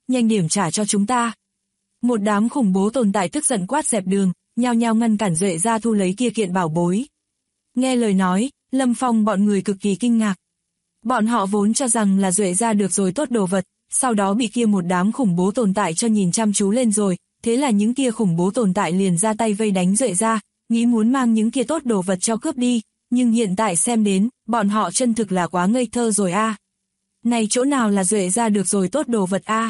nhanh điểm trả cho chúng ta. Một đám khủng bố tồn tại tức giận quát dẹp đường, nhao nhao ngăn cản Duệ gia thu lấy kia kiện bảo bối. Nghe lời nói, Lâm Phong bọn người cực kỳ kinh ngạc. Bọn họ vốn cho rằng là Duệ gia được rồi tốt đồ vật, sau đó bị kia một đám khủng bố tồn tại cho nhìn chăm chú lên rồi, thế là những kia khủng bố tồn tại liền ra tay vây đánh Duệ gia, nghĩ muốn mang những kia tốt đồ vật cho cướp đi, nhưng hiện tại xem đến, bọn họ chân thực là quá ngây thơ rồi a. Này chỗ nào là Duệ gia được rồi tốt đồ vật a?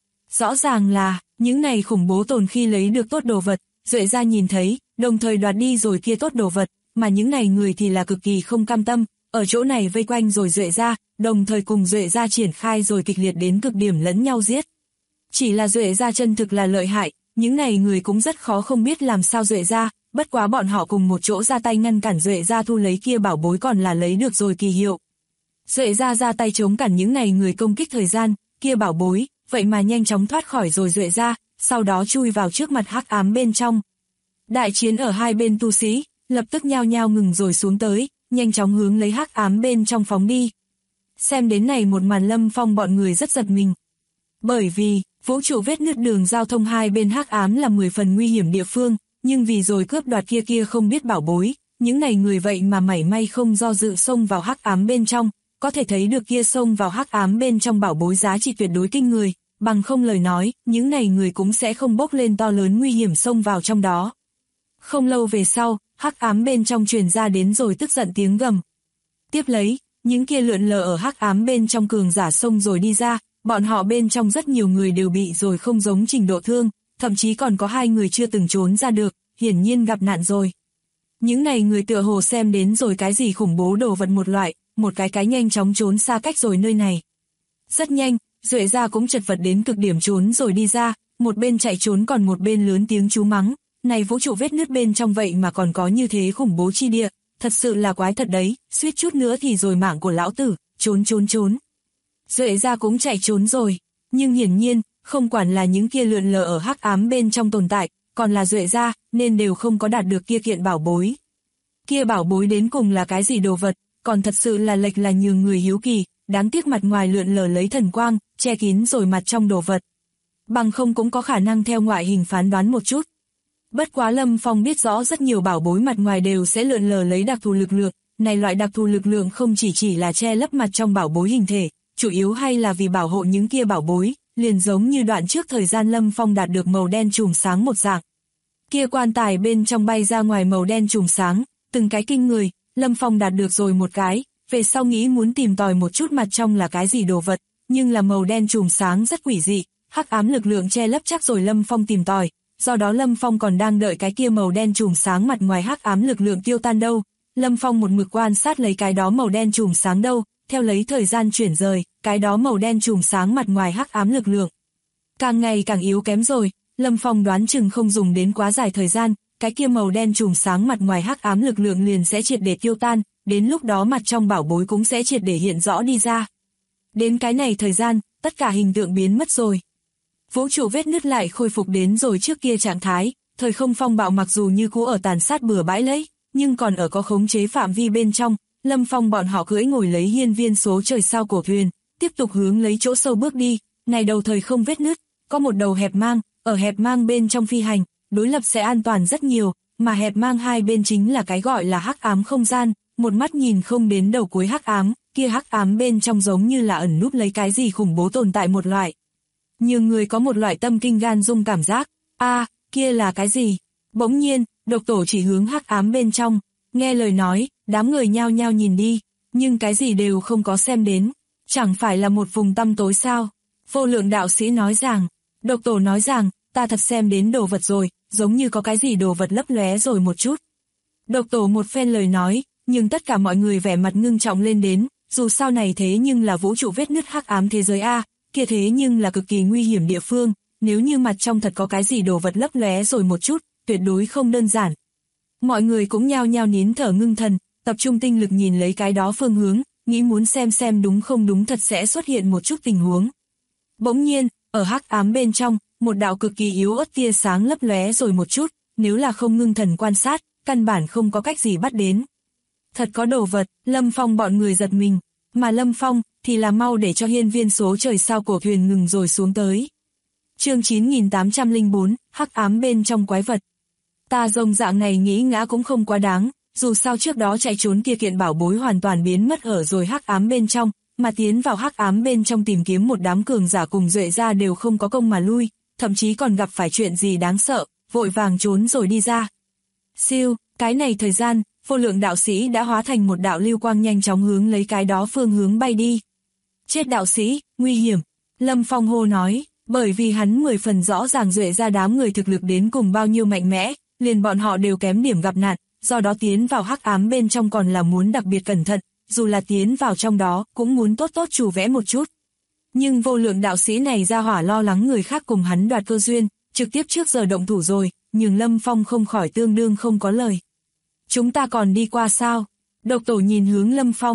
Rõ ràng là, những này khủng bố tồn khi lấy được tốt đồ vật, Duệ gia nhìn thấy, đồng thời đoạt đi rồi kia tốt đồ vật, mà những này người thì là cực kỳ không cam tâm, ở chỗ này vây quanh rồi Duệ gia, đồng thời cùng Duệ gia triển khai rồi kịch liệt đến cực điểm lẫn nhau giết. Chỉ là Duệ gia chân thực là lợi hại, những này người cũng rất khó không biết làm sao Duệ gia, bất quá bọn họ cùng một chỗ ra tay ngăn cản Duệ gia thu lấy kia bảo bối còn là lấy được rồi kỳ hiệu. Duệ gia ra tay chống cản những này người công kích thời gian, kia bảo bối, vậy mà nhanh chóng thoát khỏi rồi Duệ gia, sau đó chui vào trước mặt hắc ám bên trong. Đại chiến ở hai bên tu sĩ, lập tức nhao nhao ngừng rồi xuống tới, nhanh chóng hướng lấy hắc ám bên trong phóng đi. Xem đến này một màn Lâm Phong bọn người rất giật mình. Bởi vì, vũ trụ vết nứt đường giao thông hai bên hắc ám là 10 phần nguy hiểm địa phương, nhưng vì rồi cướp đoạt kia không biết bảo bối, những này người vậy mà mảy may không do dự xông vào hắc ám bên trong, có thể thấy được kia xông vào hắc ám bên trong bảo bối giá trị tuyệt đối kinh người, bằng không lời nói, những này người cũng sẽ không bốc lên to lớn nguy hiểm xông vào trong đó. Không lâu về sau, hắc ám bên trong truyền ra đến rồi tức giận tiếng gầm. Tiếp lấy, những kia lượn lờ ở hắc ám bên trong cường giả xông rồi đi ra, bọn họ bên trong rất nhiều người đều bị rồi không giống trình độ thương, thậm chí còn có 2 người chưa từng trốn ra được, hiển nhiên gặp nạn rồi. Những này người tựa hồ xem đến rồi cái gì khủng bố đồ vật một loại, một cái nhanh chóng trốn xa cách rồi nơi này. Rất nhanh, Duệ gia cũng chật vật đến cực điểm trốn rồi đi ra, một bên chạy trốn còn một bên lớn tiếng chú mắng, này vũ trụ vết nứt bên trong vậy mà còn có như thế khủng bố chi địa, thật sự là quái thật đấy, suýt chút nữa thì rồi mạng của lão tử, trốn. Duệ gia cũng chạy trốn rồi, nhưng hiển nhiên, không quản là những kia lượn lờ ở hắc ám bên trong tồn tại, còn là Duệ gia, nên đều không có đạt được kia kiện bảo bối. Kia bảo bối đến cùng là cái gì đồ vật, còn thật sự là lệch là nhường người hiếu kỳ, đáng tiếc mặt ngoài lượn lờ lấy thần quang, che kín rồi mặt trong đồ vật. Bằng không cũng có khả năng theo ngoại hình phán đoán một chút. Bất quá Lâm Phong biết rõ rất nhiều bảo bối mặt ngoài đều sẽ lượn lờ lấy đặc thù lực lượng, này loại đặc thù lực lượng không chỉ là che lấp mặt trong bảo bối hình thể, chủ yếu hay là vì bảo hộ những kia bảo bối, liền giống như đoạn trước thời gian Lâm Phong đạt được màu đen chùm sáng một dạng. Kia quan tài bên trong bay ra ngoài màu đen chùm sáng, từng cái kinh người, Lâm Phong đạt được rồi một cái, về sau nghĩ muốn tìm tòi một chút mặt trong là cái gì đồ vật, nhưng là màu đen chùm sáng rất quỷ dị, hắc ám lực lượng che lấp chắc rồi Lâm Phong tìm tòi, do đó Lâm Phong còn đang đợi cái kia màu đen chùm sáng mặt ngoài hắc ám lực lượng tiêu tan đâu, Lâm Phong một mực quan sát lấy cái đó màu đen chùm sáng đâu, theo lấy thời gian chuyển rời, cái đó màu đen chùm sáng mặt ngoài hắc ám lực lượng càng ngày càng yếu kém rồi, Lâm Phong đoán chừng không dùng đến quá dài thời gian, cái kia màu đen chùm sáng mặt ngoài hắc ám lực lượng liền sẽ triệt để tiêu tan, đến lúc đó mặt trong bảo bối cũng sẽ triệt để hiện rõ đi ra. Đến cái này thời gian, tất cả hình tượng biến mất rồi. Vũ trụ vết nứt lại khôi phục đến rồi trước kia trạng thái, thời không phong bạo mặc dù như cũ ở tàn sát bừa bãi lấy, nhưng còn ở có khống chế phạm vi bên trong, Lâm Phong bọn họ cưỡi ngồi lấy hiên viên số trời sao cổ thuyền, tiếp tục hướng lấy chỗ sâu bước đi, này đầu thời không vết nứt, có một đầu hẹp mang, ở hẹp mang bên trong phi hành, đối lập sẽ an toàn rất nhiều, mà hẹp mang hai bên chính là cái gọi là hắc ám không gian, một mắt nhìn không đến đầu cuối hắc ám, kia hắc ám bên trong giống như là ẩn núp lấy cái gì khủng bố tồn tại một loại. Nhiều người có một loại tâm kinh gan rung cảm giác, kia là cái gì? Bỗng nhiên, độc tổ chỉ hướng hắc ám bên trong, nghe lời nói, đám người nhao nhao nhìn đi, nhưng cái gì đều không có xem đến, chẳng phải là một vùng tăm tối sao? Vô lượng đạo sĩ nói rằng, độc tổ nói rằng, ta thật xem đến đồ vật rồi, giống như có cái gì đồ vật lấp lóe rồi một chút. Độc tổ một phen lời nói, nhưng tất cả mọi người vẻ mặt ngưng trọng lên đến, dù sao này thế nhưng là vũ trụ vết nứt hắc ám thế giới kia thế nhưng là cực kỳ nguy hiểm địa phương, nếu như mặt trong thật có cái gì đồ vật lấp lóe rồi một chút, tuyệt đối không đơn giản. Mọi người cũng nhao nhao nín thở ngưng thần, tập trung tinh lực nhìn lấy cái đó phương hướng, nghĩ muốn xem đúng không đúng thật sẽ xuất hiện một chút tình huống. Bỗng nhiên, ở hắc ám bên trong, một đạo cực kỳ yếu ớt tia sáng lấp lóe rồi một chút, nếu là không ngưng thần quan sát, căn bản không có cách gì bắt đến. Thật có đồ vật, Lâm Phong bọn người giật mình, mà Lâm Phong thì là mau để cho hiên viên số trời sao cổ thuyền ngừng rồi xuống tới. Chương 9804, hắc ám bên trong quái vật. Ta rồng dạng này nghĩ ngã cũng không quá đáng, dù sao trước đó chạy trốn kia kiện bảo bối hoàn toàn biến mất ở rồi hắc ám bên trong, mà tiến vào hắc ám bên trong tìm kiếm một đám cường giả cùng duệ ra đều không có công mà lui, thậm chí còn gặp phải chuyện gì đáng sợ, vội vàng trốn rồi đi ra. Siêu, cái này thời gian, vô lượng đạo sĩ đã hóa thành một đạo lưu quang nhanh chóng hướng lấy cái đó phương hướng bay đi. Chết đạo sĩ, nguy hiểm, Lâm Phong hô nói, bởi vì hắn 10 phần rõ ràng duệ ra đám người thực lực đến cùng bao nhiêu mạnh mẽ, liền bọn họ đều kém điểm gặp nạn, do đó tiến vào hắc ám bên trong còn là muốn đặc biệt cẩn thận, dù là tiến vào trong đó cũng muốn tốt tốt chủ vẽ một chút. Nhưng vô lượng đạo sĩ này ra hỏa lo lắng người khác cùng hắn đoạt cơ duyên, trực tiếp trước giờ động thủ rồi, nhưng Lâm Phong không khỏi tương đương không có lời. Chúng ta còn đi qua sao? Độc tổ nhìn hướng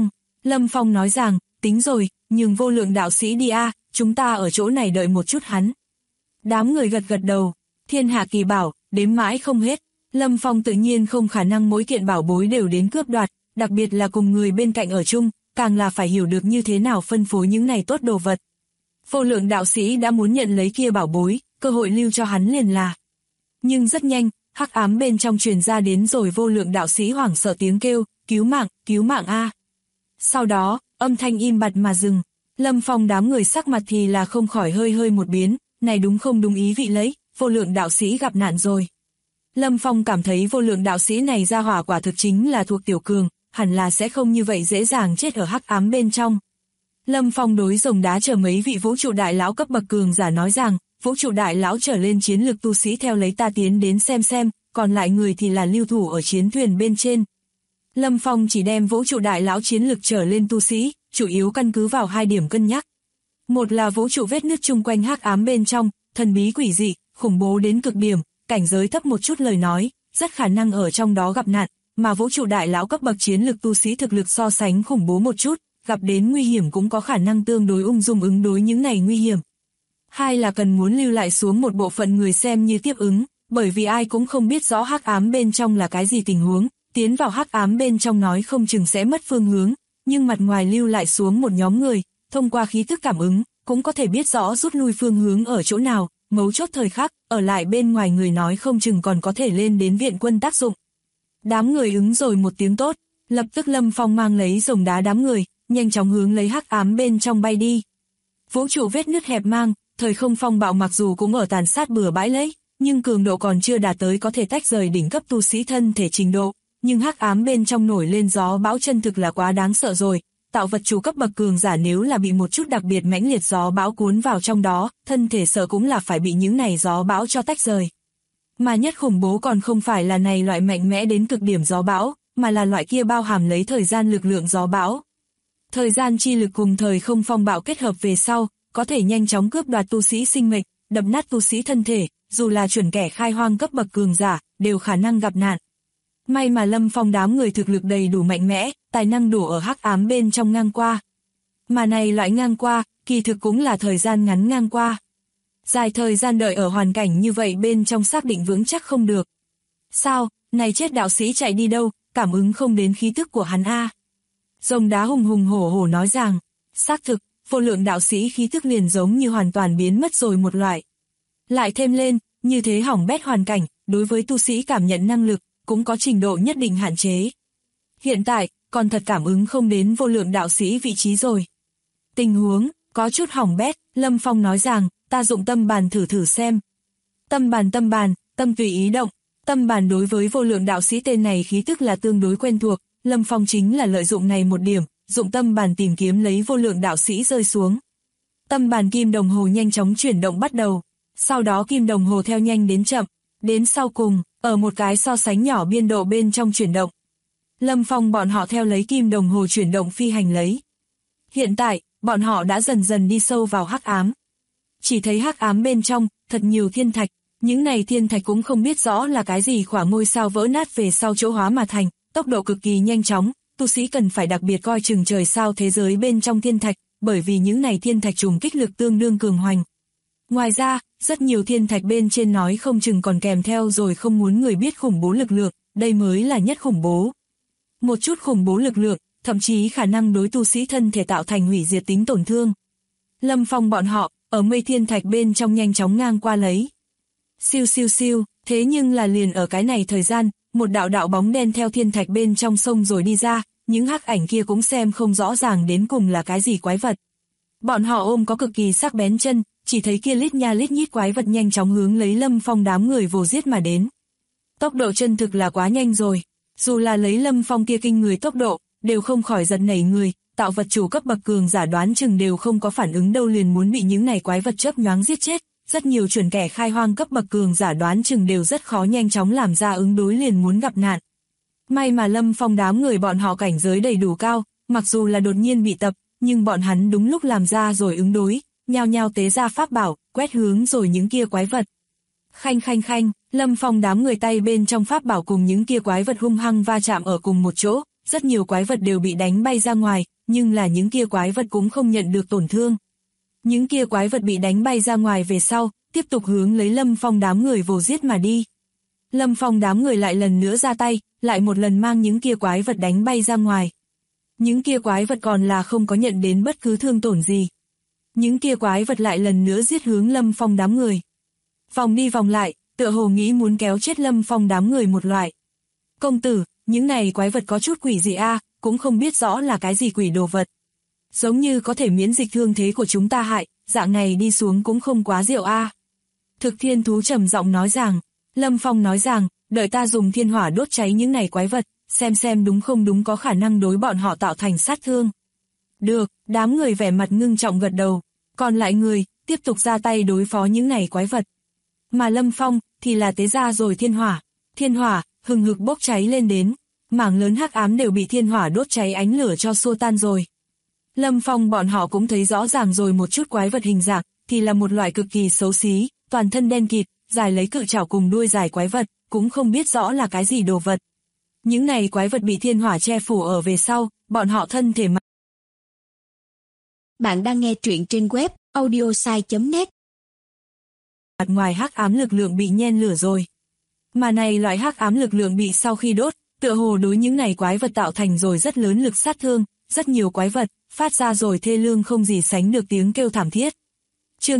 Lâm Phong nói rằng, tính rồi, nhưng vô lượng đạo sĩ đi a, chúng ta ở chỗ này đợi một chút hắn. Đám người gật gật đầu, thiên hạ kỳ bảo, đếm mãi không hết. Lâm Phong tự nhiên không khả năng mỗi kiện bảo bối đều đến cướp đoạt, đặc biệt là cùng người bên cạnh ở chung, càng là phải hiểu được như thế nào phân phối những này tốt đồ vật. Vô lượng đạo sĩ đã muốn nhận lấy kia bảo bối, cơ hội lưu cho hắn liền là. Nhưng rất nhanh, hắc ám bên trong truyền ra đến rồi vô lượng đạo sĩ hoảng sợ tiếng kêu, cứu mạng a. Sau đó, âm thanh im bặt mà dừng, Lâm Phong đám người sắc mặt thì là không khỏi hơi một biến, này đúng không đúng ý vị lấy, vô lượng đạo sĩ gặp nạn rồi. Lâm Phong cảm thấy vô lượng đạo sĩ này ra hỏa quả thực chính là thuộc tiểu cường, hẳn là sẽ không như vậy dễ dàng chết ở hắc ám bên trong. Lâm Phong đối rồng đá chờ mấy vị vũ trụ đại lão cấp bậc cường giả nói rằng, vũ trụ đại lão trở lên chiến lực tu sĩ theo lấy ta tiến đến xem, còn lại người thì là lưu thủ ở chiến thuyền bên trên. Lâm Phong chỉ đem vũ trụ đại lão chiến lực trở lên tu sĩ, chủ yếu căn cứ vào 2 điểm cân nhắc. Một là vũ trụ vết nứt chung quanh hắc ám bên trong, thần bí quỷ dị, khủng bố đến cực điểm, cảnh giới thấp một chút lời nói, rất khả năng ở trong đó gặp nạn, mà vũ trụ đại lão cấp bậc chiến lực tu sĩ thực lực so sánh khủng bố một chút, gặp đến nguy hiểm cũng có khả năng tương đối ung dung ứng đối những này nguy hiểm. 2 là cần muốn lưu lại xuống một bộ phận người xem như tiếp ứng, bởi vì ai cũng không biết rõ hắc ám bên trong là cái gì tình huống, tiến vào hắc ám bên trong nói không chừng sẽ mất phương hướng, nhưng mặt ngoài lưu lại xuống một nhóm người, thông qua khí tức cảm ứng, cũng có thể biết rõ rút lui phương hướng ở chỗ nào, mấu chốt thời khắc, ở lại bên ngoài người nói không chừng còn có thể lên đến viện quân tác dụng. Đám người ứng rồi một tiếng tốt, lập tức Lâm Phong mang lấy rồng đá đám người, nhanh chóng hướng lấy hắc ám bên trong bay đi. Vũ trụ vết nứt hẹp mang, thời không phong bạo mặc dù cũng ở tàn sát bừa bãi lấy, nhưng cường độ còn chưa đạt tới có thể tách rời đỉnh cấp tu sĩ thân thể trình độ, nhưng hắc ám bên trong nổi lên gió bão chân thực là quá đáng sợ rồi. Tạo vật chủ cấp bậc cường giả nếu là bị một chút đặc biệt mãnh liệt gió bão cuốn vào trong đó, thân thể sợ cũng là phải bị những này gió bão cho tách rời. Mà nhất khủng bố còn không phải là này loại mạnh mẽ đến cực điểm gió bão, mà là loại kia bao hàm lấy thời gian lực lượng gió bão. Thời gian chi lực cùng thời không phong bạo kết hợp về sau, có thể nhanh chóng cướp đoạt tu sĩ sinh mệnh, đập nát tu sĩ thân thể, dù là chuẩn kẻ khai hoang cấp bậc cường giả, đều khả năng gặp nạn. May mà Lâm Phong đám người thực lực đầy đủ mạnh mẽ, tài năng đủ ở hắc ám bên trong ngang qua. Mà này loại ngang qua, kỳ thực cũng là thời gian ngắn ngang qua. Dài thời gian đợi ở hoàn cảnh như vậy bên trong xác định vững chắc không được. Sao, này chết đạo sĩ chạy đi đâu, cảm ứng không đến khí tức của hắn a. Rồng đá hùng hùng hổ hổ nói rằng, xác thực, vô lượng đạo sĩ khí tức liền giống như hoàn toàn biến mất rồi một loại. Lại thêm lên, như thế hỏng bét hoàn cảnh, đối với tu sĩ cảm nhận năng lực, cũng có trình độ nhất định hạn chế. Hiện tại, còn thật cảm ứng không đến vô lượng đạo sĩ vị trí rồi. Tình huống, có chút hỏng bét, Lâm Phong nói rằng, ta dụng tâm bàn thử xem. Tâm bàn, tâm tùy ý động. Tâm bàn đối với vô lượng đạo sĩ tên này khí tức là tương đối quen thuộc, Lâm Phong chính là lợi dụng này một điểm, dụng tâm bàn tìm kiếm lấy vô lượng đạo sĩ rơi xuống. Tâm bàn kim đồng hồ nhanh chóng chuyển động bắt đầu, sau đó kim đồng hồ theo nhanh đến chậm, đến sau cùng, ở một cái so sánh nhỏ biên độ bên trong chuyển động. Lâm Phong bọn họ theo lấy kim đồng hồ chuyển động phi hành lấy. Hiện tại, bọn họ đã dần dần đi sâu vào hắc ám. Chỉ thấy hắc ám bên trong, thật nhiều thiên thạch, những này thiên thạch cũng không biết rõ là cái gì khỏa ngôi sao vỡ nát về sau chỗ hóa mà thành, tốc độ cực kỳ nhanh chóng, tu sĩ cần phải đặc biệt coi chừng trời sao thế giới bên trong thiên thạch, bởi vì những này thiên thạch trùng kích lực tương đương cường hoành. Ngoài ra, rất nhiều thiên thạch bên trên nói không chừng còn kèm theo rồi không muốn người biết khủng bố lực lượng, đây mới là nhất khủng bố. Một chút khủng bố lực lượng, thậm chí khả năng đối tu sĩ thân thể tạo thành hủy diệt tính tổn thương. Lâm Phong bọn họ, ở mây thiên thạch bên trong nhanh chóng ngang qua lấy. Siêu siêu siêu, thế nhưng là liền ở cái này thời gian, một đạo đạo bóng đen theo thiên thạch bên trong sông rồi đi ra, những hắc ảnh kia cũng xem không rõ ràng đến cùng là cái gì quái vật. Bọn họ ôm có cực kỳ sắc bén chân, chỉ thấy kia lít nha lít nhít quái vật nhanh chóng hướng lấy Lâm Phong đám người vồ giết mà đến. Tốc độ chân thực là quá nhanh rồi, dù là lấy Lâm Phong kia kinh người tốc độ, đều không khỏi giật nảy người, tạo vật chủ cấp bậc cường giả đoán chừng đều không có phản ứng đâu liền muốn bị những này quái vật chớp nhoáng giết chết. Rất nhiều chuẩn kẻ khai hoang cấp bậc cường giả đoán chừng đều rất khó nhanh chóng làm ra ứng đối liền muốn gặp nạn. May mà Lâm Phong đám người bọn họ cảnh giới đầy đủ cao, mặc dù là đột nhiên bị tập, nhưng bọn hắn đúng lúc làm ra rồi ứng đối, nhao nhao tế ra pháp bảo, quét hướng rồi những kia quái vật. Khanh khanh khanh, Lâm Phong đám người tay bên trong pháp bảo cùng những kia quái vật hung hăng va chạm ở cùng một chỗ, rất nhiều quái vật đều bị đánh bay ra ngoài, nhưng là những kia quái vật cũng không nhận được tổn thương. Những kia quái vật bị đánh bay ra ngoài về sau, tiếp tục hướng lấy Lâm Phong đám người vồ giết mà đi. Lâm Phong đám người lại lần nữa ra tay, lại một lần mang những kia quái vật đánh bay ra ngoài. Những kia quái vật còn là không có nhận đến bất cứ thương tổn gì. Những kia quái vật lại lần nữa giết hướng Lâm Phong đám người. Vòng đi vòng lại, tựa hồ nghĩ muốn kéo chết Lâm Phong đám người một loại. Công tử, những này quái vật có chút quỷ gì a, cũng không biết rõ là cái gì quỷ đồ vật. Giống như có thể miễn dịch thương thế của chúng ta hại, dạng này đi xuống cũng không quá diệu a. Thực thiên thú trầm giọng nói rằng, Lâm Phong nói rằng, đợi ta dùng thiên hỏa đốt cháy những này quái vật, xem đúng không đúng có khả năng đối bọn họ tạo thành sát thương. Được, đám người vẻ mặt ngưng trọng gật đầu, còn lại người, tiếp tục ra tay đối phó những này quái vật. Mà Lâm Phong, thì là tế ra rồi thiên hỏa, hừng hực bốc cháy lên đến, mảng lớn hắc ám đều bị thiên hỏa đốt cháy ánh lửa cho xua tan rồi. Lâm Phong bọn họ cũng thấy rõ ràng rồi một chút quái vật hình dạng, thì là một loại cực kỳ xấu xí, toàn thân đen kịt, dài lấy cự trảo cùng đuôi dài quái vật, cũng không biết rõ là cái gì đồ vật. Những này quái vật bị thiên hỏa che phủ ở về sau, bọn họ thân thể mà. Bạn đang nghe truyện trên web audiosai.net. Mặt ngoài hắc ám lực lượng bị nhen lửa rồi. Mà này loại hắc ám lực lượng bị sau khi đốt, tựa hồ đối những này quái vật tạo thành rồi rất lớn lực sát thương, rất nhiều quái vật phát ra rồi thê lương không gì sánh được tiếng kêu thảm thiết. Chương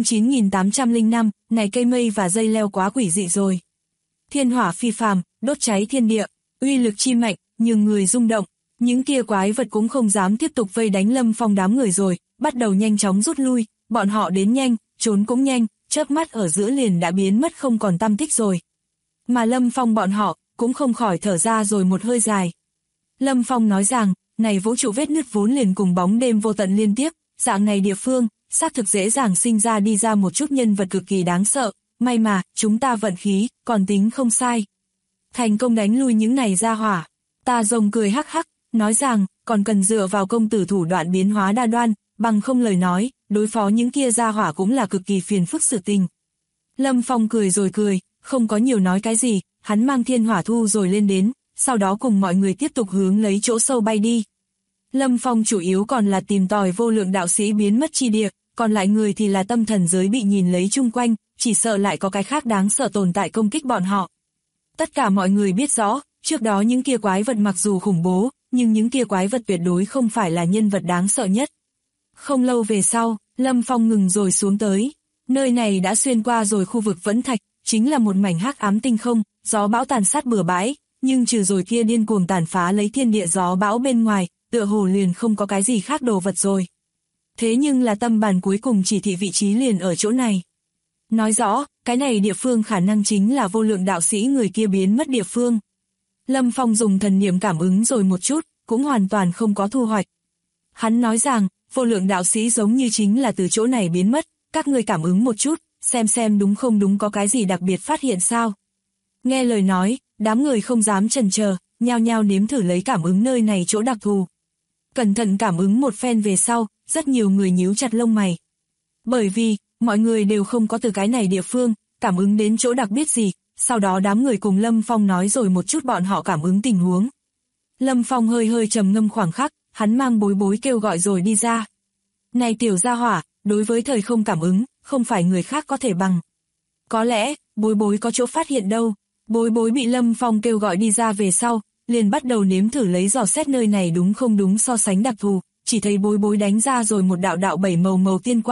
9805, này cây mây và dây leo quá quỷ dị rồi. Thiên hỏa phi phàm, đốt cháy thiên địa, uy lực chi mạnh, nhường người rung động. Những kia quái vật cũng không dám tiếp tục vây đánh Lâm Phong đám người rồi, bắt đầu nhanh chóng rút lui, bọn họ đến nhanh, trốn cũng nhanh, chớp mắt ở giữa liền đã biến mất không còn tăm tích rồi. Mà Lâm Phong bọn họ cũng không khỏi thở ra rồi một hơi dài. Lâm Phong nói rằng, này vũ trụ vết nứt vốn liền cùng bóng đêm vô tận liên tiếp, dạng này địa phương, xác thực dễ dàng sinh ra đi ra một chút nhân vật cực kỳ đáng sợ, may mà, chúng ta vận khí, còn tính không sai. Thành công đánh lui những này ra hỏa. Ta rồng cười hắc hắc, nói rằng, còn cần dựa vào công tử thủ đoạn biến hóa đa đoan, bằng không lời nói, đối phó những kia ra hỏa cũng là cực kỳ phiền phức sự tình. Lâm Phong cười rồi cười, không có nhiều nói cái gì, hắn mang thiên hỏa thu rồi lên đến, sau đó cùng mọi người tiếp tục hướng lấy chỗ sâu bay đi. Lâm Phong chủ yếu còn là tìm tòi vô lượng đạo sĩ biến mất chi địa, còn lại người thì là tâm thần giới bị nhìn lấy chung quanh, chỉ sợ lại có cái khác đáng sợ tồn tại công kích bọn họ. Tất cả mọi người biết rõ, trước đó những kia quái vật mặc dù khủng bố, nhưng những kia quái vật tuyệt đối không phải là nhân vật đáng sợ nhất. Không lâu về sau, Lâm Phong ngừng rồi xuống tới, nơi này đã xuyên qua rồi khu vực vẫn thạch, chính là một mảnh hắc ám tinh không, gió bão tàn sát bừa bãi, nhưng trừ rồi kia điên cuồng tàn phá lấy thiên địa gió bão bên ngoài, tựa hồ liền không có cái gì khác đồ vật rồi. Thế nhưng là tâm bàn cuối cùng chỉ thị vị trí liền ở chỗ này. Nói rõ, cái này địa phương khả năng chính là vô lượng đạo sĩ người kia biến mất địa phương. Lâm Phong dùng thần niệm cảm ứng rồi một chút, cũng hoàn toàn không có thu hoạch. Hắn nói rằng, vô lượng đạo sĩ giống như chính là từ chỗ này biến mất, các người cảm ứng một chút, xem đúng không đúng có cái gì đặc biệt phát hiện sao. Nghe lời nói, đám người không dám chần chờ, nhao nhao nếm thử lấy cảm ứng nơi này chỗ đặc thù. Cẩn thận cảm ứng một phen về sau, rất nhiều người nhíu chặt lông mày. Bởi vì, mọi người đều không có từ cái này địa phương, cảm ứng đến chỗ đặc biệt gì, sau đó đám người cùng Lâm Phong nói rồi một chút bọn họ cảm ứng tình huống. Lâm Phong hơi trầm ngâm khoảng khắc, hắn mang Bối Bối kêu gọi rồi đi ra. Này tiểu gia hỏa, đối với thời không cảm ứng, không phải người khác có thể bằng. Có lẽ, Bối Bối có chỗ phát hiện đâu. Bối Bối bị Lâm Phong kêu gọi đi ra về sau, liền bắt đầu nếm thử lấy dò xét nơi này đúng không đúng so sánh đặc thù, chỉ thấy Bối Bối đánh ra rồi một đạo đạo bảy màu tiên quang,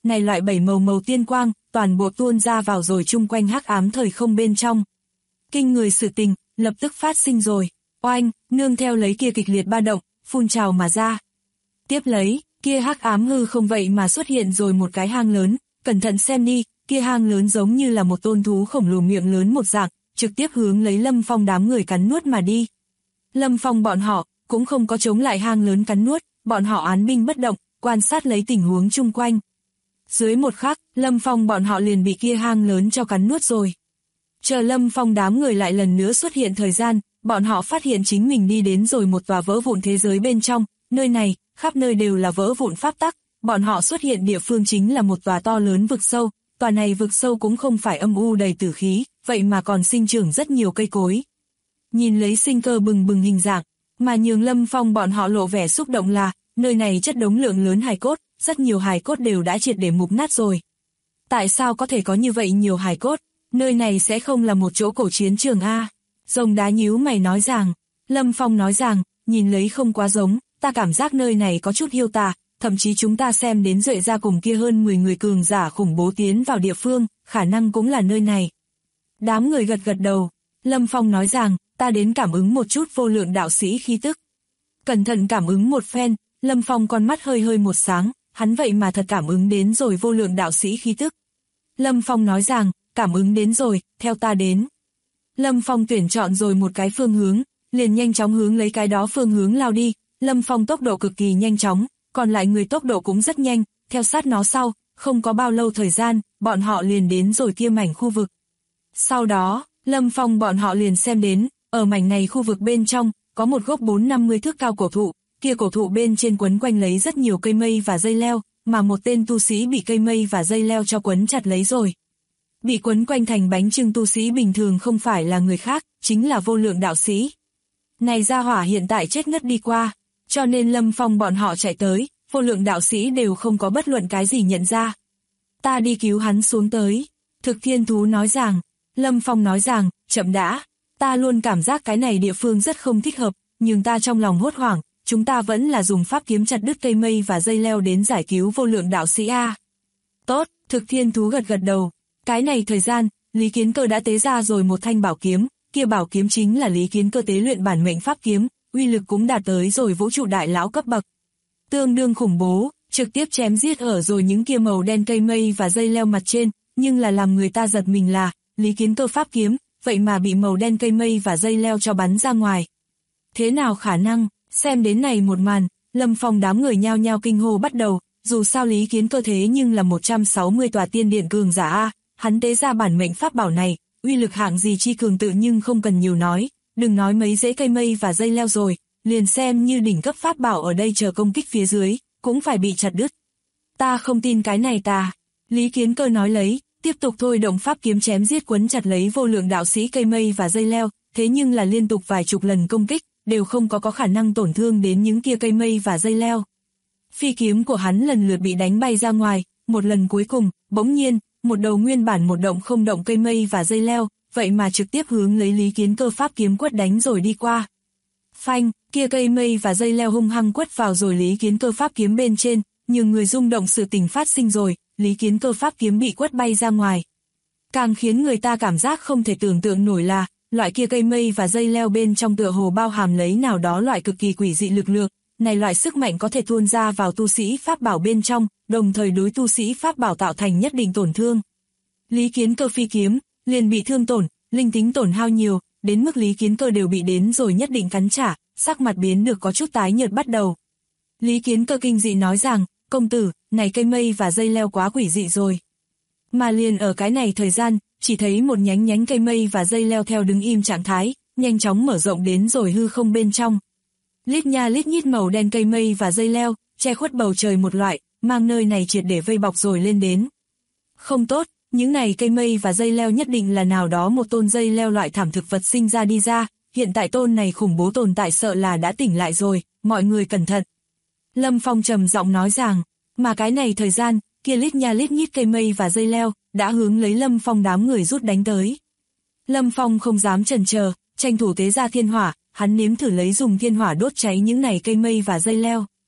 này loại 7 màu tiên quang, toàn bộ tuôn ra vào rồi chung quanh hắc ám thời không bên trong. Kinh người sự tình, lập tức phát sinh rồi, oanh, nương theo lấy kia kịch liệt ba động, phun trào mà ra. Tiếp lấy, kia hắc ám hư không vậy mà xuất hiện rồi một cái hang lớn, cẩn thận xem đi, kia hang lớn giống như là một tôn thú khổng lồ miệng lớn một dạng, trực tiếp hướng lấy Lâm Phong đám người cắn nuốt mà đi. Lâm Phong bọn họ, cũng không có chống lại hang lớn cắn nuốt, bọn họ án binh bất động, quan sát lấy tình huống chung quanh. Dưới một khắc, Lâm Phong bọn họ liền bị kia hang lớn cho cắn nuốt rồi. Chờ Lâm Phong đám người lại lần nữa xuất hiện thời gian, bọn họ phát hiện chính mình đi đến rồi một tòa vỡ vụn thế giới bên trong, nơi này, khắp nơi đều là vỡ vụn pháp tắc, bọn họ xuất hiện địa phương chính là một tòa to lớn vực sâu, tòa này vực sâu cũng không phải âm u đầy tử khí, vậy mà còn sinh trưởng rất nhiều cây cối. Nhìn lấy sinh cơ bừng bừng hình dạng, mà nhường Lâm Phong bọn họ lộ vẻ xúc động là, nơi này chất đống lượng lớn hài cốt, rất nhiều hài cốt đều đã triệt để mục nát rồi. Tại sao có thể có như vậy nhiều hài cốt? Nơi này sẽ không là một chỗ cổ chiến trường a? Rồng đá nhíu mày nói rằng, Lâm Phong nói rằng, nhìn lấy không quá giống, ta cảm giác nơi này có chút hiêu tà, thậm chí chúng ta xem đến Duệ gia cùng kia hơn 10 người cường giả khủng bố tiến vào địa phương, khả năng cũng là nơi này. Đám người gật gật đầu, Lâm Phong nói rằng, ta đến cảm ứng một chút vô lượng đạo sĩ khí tức. Cẩn thận cảm ứng một phen, Lâm Phong con mắt hơi hơi một sáng, hắn vậy mà thật cảm ứng đến rồi vô lượng đạo sĩ khí tức. Lâm Phong nói rằng, cảm ứng đến rồi, theo ta đến. Lâm Phong tuyển chọn rồi một cái phương hướng, liền nhanh chóng hướng lấy cái đó phương hướng lao đi. Lâm Phong tốc độ cực kỳ nhanh chóng, còn lại người tốc độ cũng rất nhanh, theo sát nó sau, không có bao lâu thời gian, bọn họ liền đến rồi kia mảnh khu vực. Sau đó, Lâm Phong bọn họ liền xem đến, ở mảnh này khu vực bên trong, có một gốc 4-50 thước cao cổ thụ, kia cổ thụ bên trên quấn quanh lấy rất nhiều cây mây và dây leo, mà một tên tu sĩ bị cây mây và dây leo cho quấn chặt lấy rồi. Bị quấn quanh thành bánh chưng tu sĩ bình thường không phải là người khác, chính là vô lượng đạo sĩ. Này gia hỏa hiện tại chết ngất đi qua, cho nên Lâm Phong bọn họ chạy tới, vô lượng đạo sĩ đều không có bất luận cái gì nhận ra. Ta đi cứu hắn xuống tới. Thực thiên thú nói rằng, Lâm Phong nói rằng, chậm đã, ta luôn cảm giác cái này địa phương rất không thích hợp, nhưng ta trong lòng hốt hoảng, chúng ta vẫn là dùng pháp kiếm chặt đứt cây mây và dây leo đến giải cứu vô lượng đạo sĩ A. Tốt, thực thiên thú gật gật đầu. Cái này thời gian, Lý Kiến Cơ đã tế ra rồi một thanh bảo kiếm, kia bảo kiếm chính là Lý Kiến Cơ tế luyện bản mệnh pháp kiếm, uy lực cũng đạt tới rồi vũ trụ đại lão cấp bậc. Tương đương khủng bố, trực tiếp chém giết ở rồi những kia màu đen cây mây và dây leo mặt trên, nhưng là làm người ta giật mình là, Lý Kiến Cơ pháp kiếm, vậy mà bị màu đen cây mây và dây leo cho bắn ra ngoài. Thế nào khả năng, xem đến này một màn, Lâm Phong đám người nhao nhao kinh hô bắt đầu, dù sao Lý Kiến Cơ thế nhưng là 160 tòa tiên điện cường giả A, hắn tế ra bản mệnh pháp bảo này, uy lực hạng gì chi cường tự nhưng không cần nhiều nói, đừng nói mấy rễ cây mây và dây leo rồi, liền xem như đỉnh cấp pháp bảo ở đây chờ công kích phía dưới, cũng phải bị chặt đứt. Ta không tin cái này ta. Lý Kiến Cơ nói lấy, tiếp tục thôi động pháp kiếm chém giết quấn chặt lấy vô lượng đạo sĩ cây mây và dây leo, thế nhưng là liên tục vài chục lần công kích, đều không có khả năng tổn thương đến những kia cây mây và dây leo. Phi kiếm của hắn lần lượt bị đánh bay ra ngoài, một lần cuối cùng, bỗng nhiên, một đầu nguyên bản một động không động cây mây và dây leo, vậy mà trực tiếp hướng lấy Lý Kiến Cơ pháp kiếm quất đánh rồi đi qua. Phanh, kia cây mây và dây leo hung hăng quất vào rồi Lý Kiến Cơ pháp kiếm bên trên, nhiều người rung động sự tình phát sinh rồi, Lý Kiến Cơ pháp kiếm bị quất bay ra ngoài. Càng khiến người ta cảm giác không thể tưởng tượng nổi là, loại kia cây mây và dây leo bên trong tựa hồ bao hàm lấy nào đó loại cực kỳ quỷ dị lực lượng, này loại sức mạnh có thể tuôn ra vào tu sĩ pháp bảo bên trong, đồng thời đối tu sĩ pháp bảo tạo thành nhất định tổn thương. Lý Kiến Cơ phi kiếm, liền bị thương tổn, linh tính tổn hao nhiều, đến mức Lý Kiến Cơ đều bị đến rồi nhất định cắn trả, sắc mặt biến được có chút tái nhợt bắt đầu. Lý Kiến Cơ kinh dị nói rằng, công tử, này cây mây và dây leo quá quỷ dị rồi. Mà liền ở cái này thời gian, chỉ thấy một nhánh cây mây và dây leo theo đứng im trạng thái, nhanh chóng mở rộng đến rồi hư không bên trong. Lít nha lít nhít màu đen cây mây và dây leo, che khuất bầu trời một loại, mang nơi này triệt để vây bọc rồi lên đến. Không tốt, những này cây mây và dây leo nhất định là nào đó một tôn dây leo loại thảm thực vật sinh ra đi ra, hiện tại tôn này khủng bố tồn tại sợ là đã tỉnh lại rồi, mọi người cẩn thận. Lâm Phong trầm giọng nói rằng, mà cái này thời gian, kia lít nha lít nhít cây mây và dây leo, đã hướng lấy Lâm Phong đám người rút đánh tới. Lâm Phong không dám chần chờ, tranh thủ tế ra thiên hỏa, hắn nếm thử lấy dùng thiên hỏa đốt cháy những này cây mây và dây leo.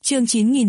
Chương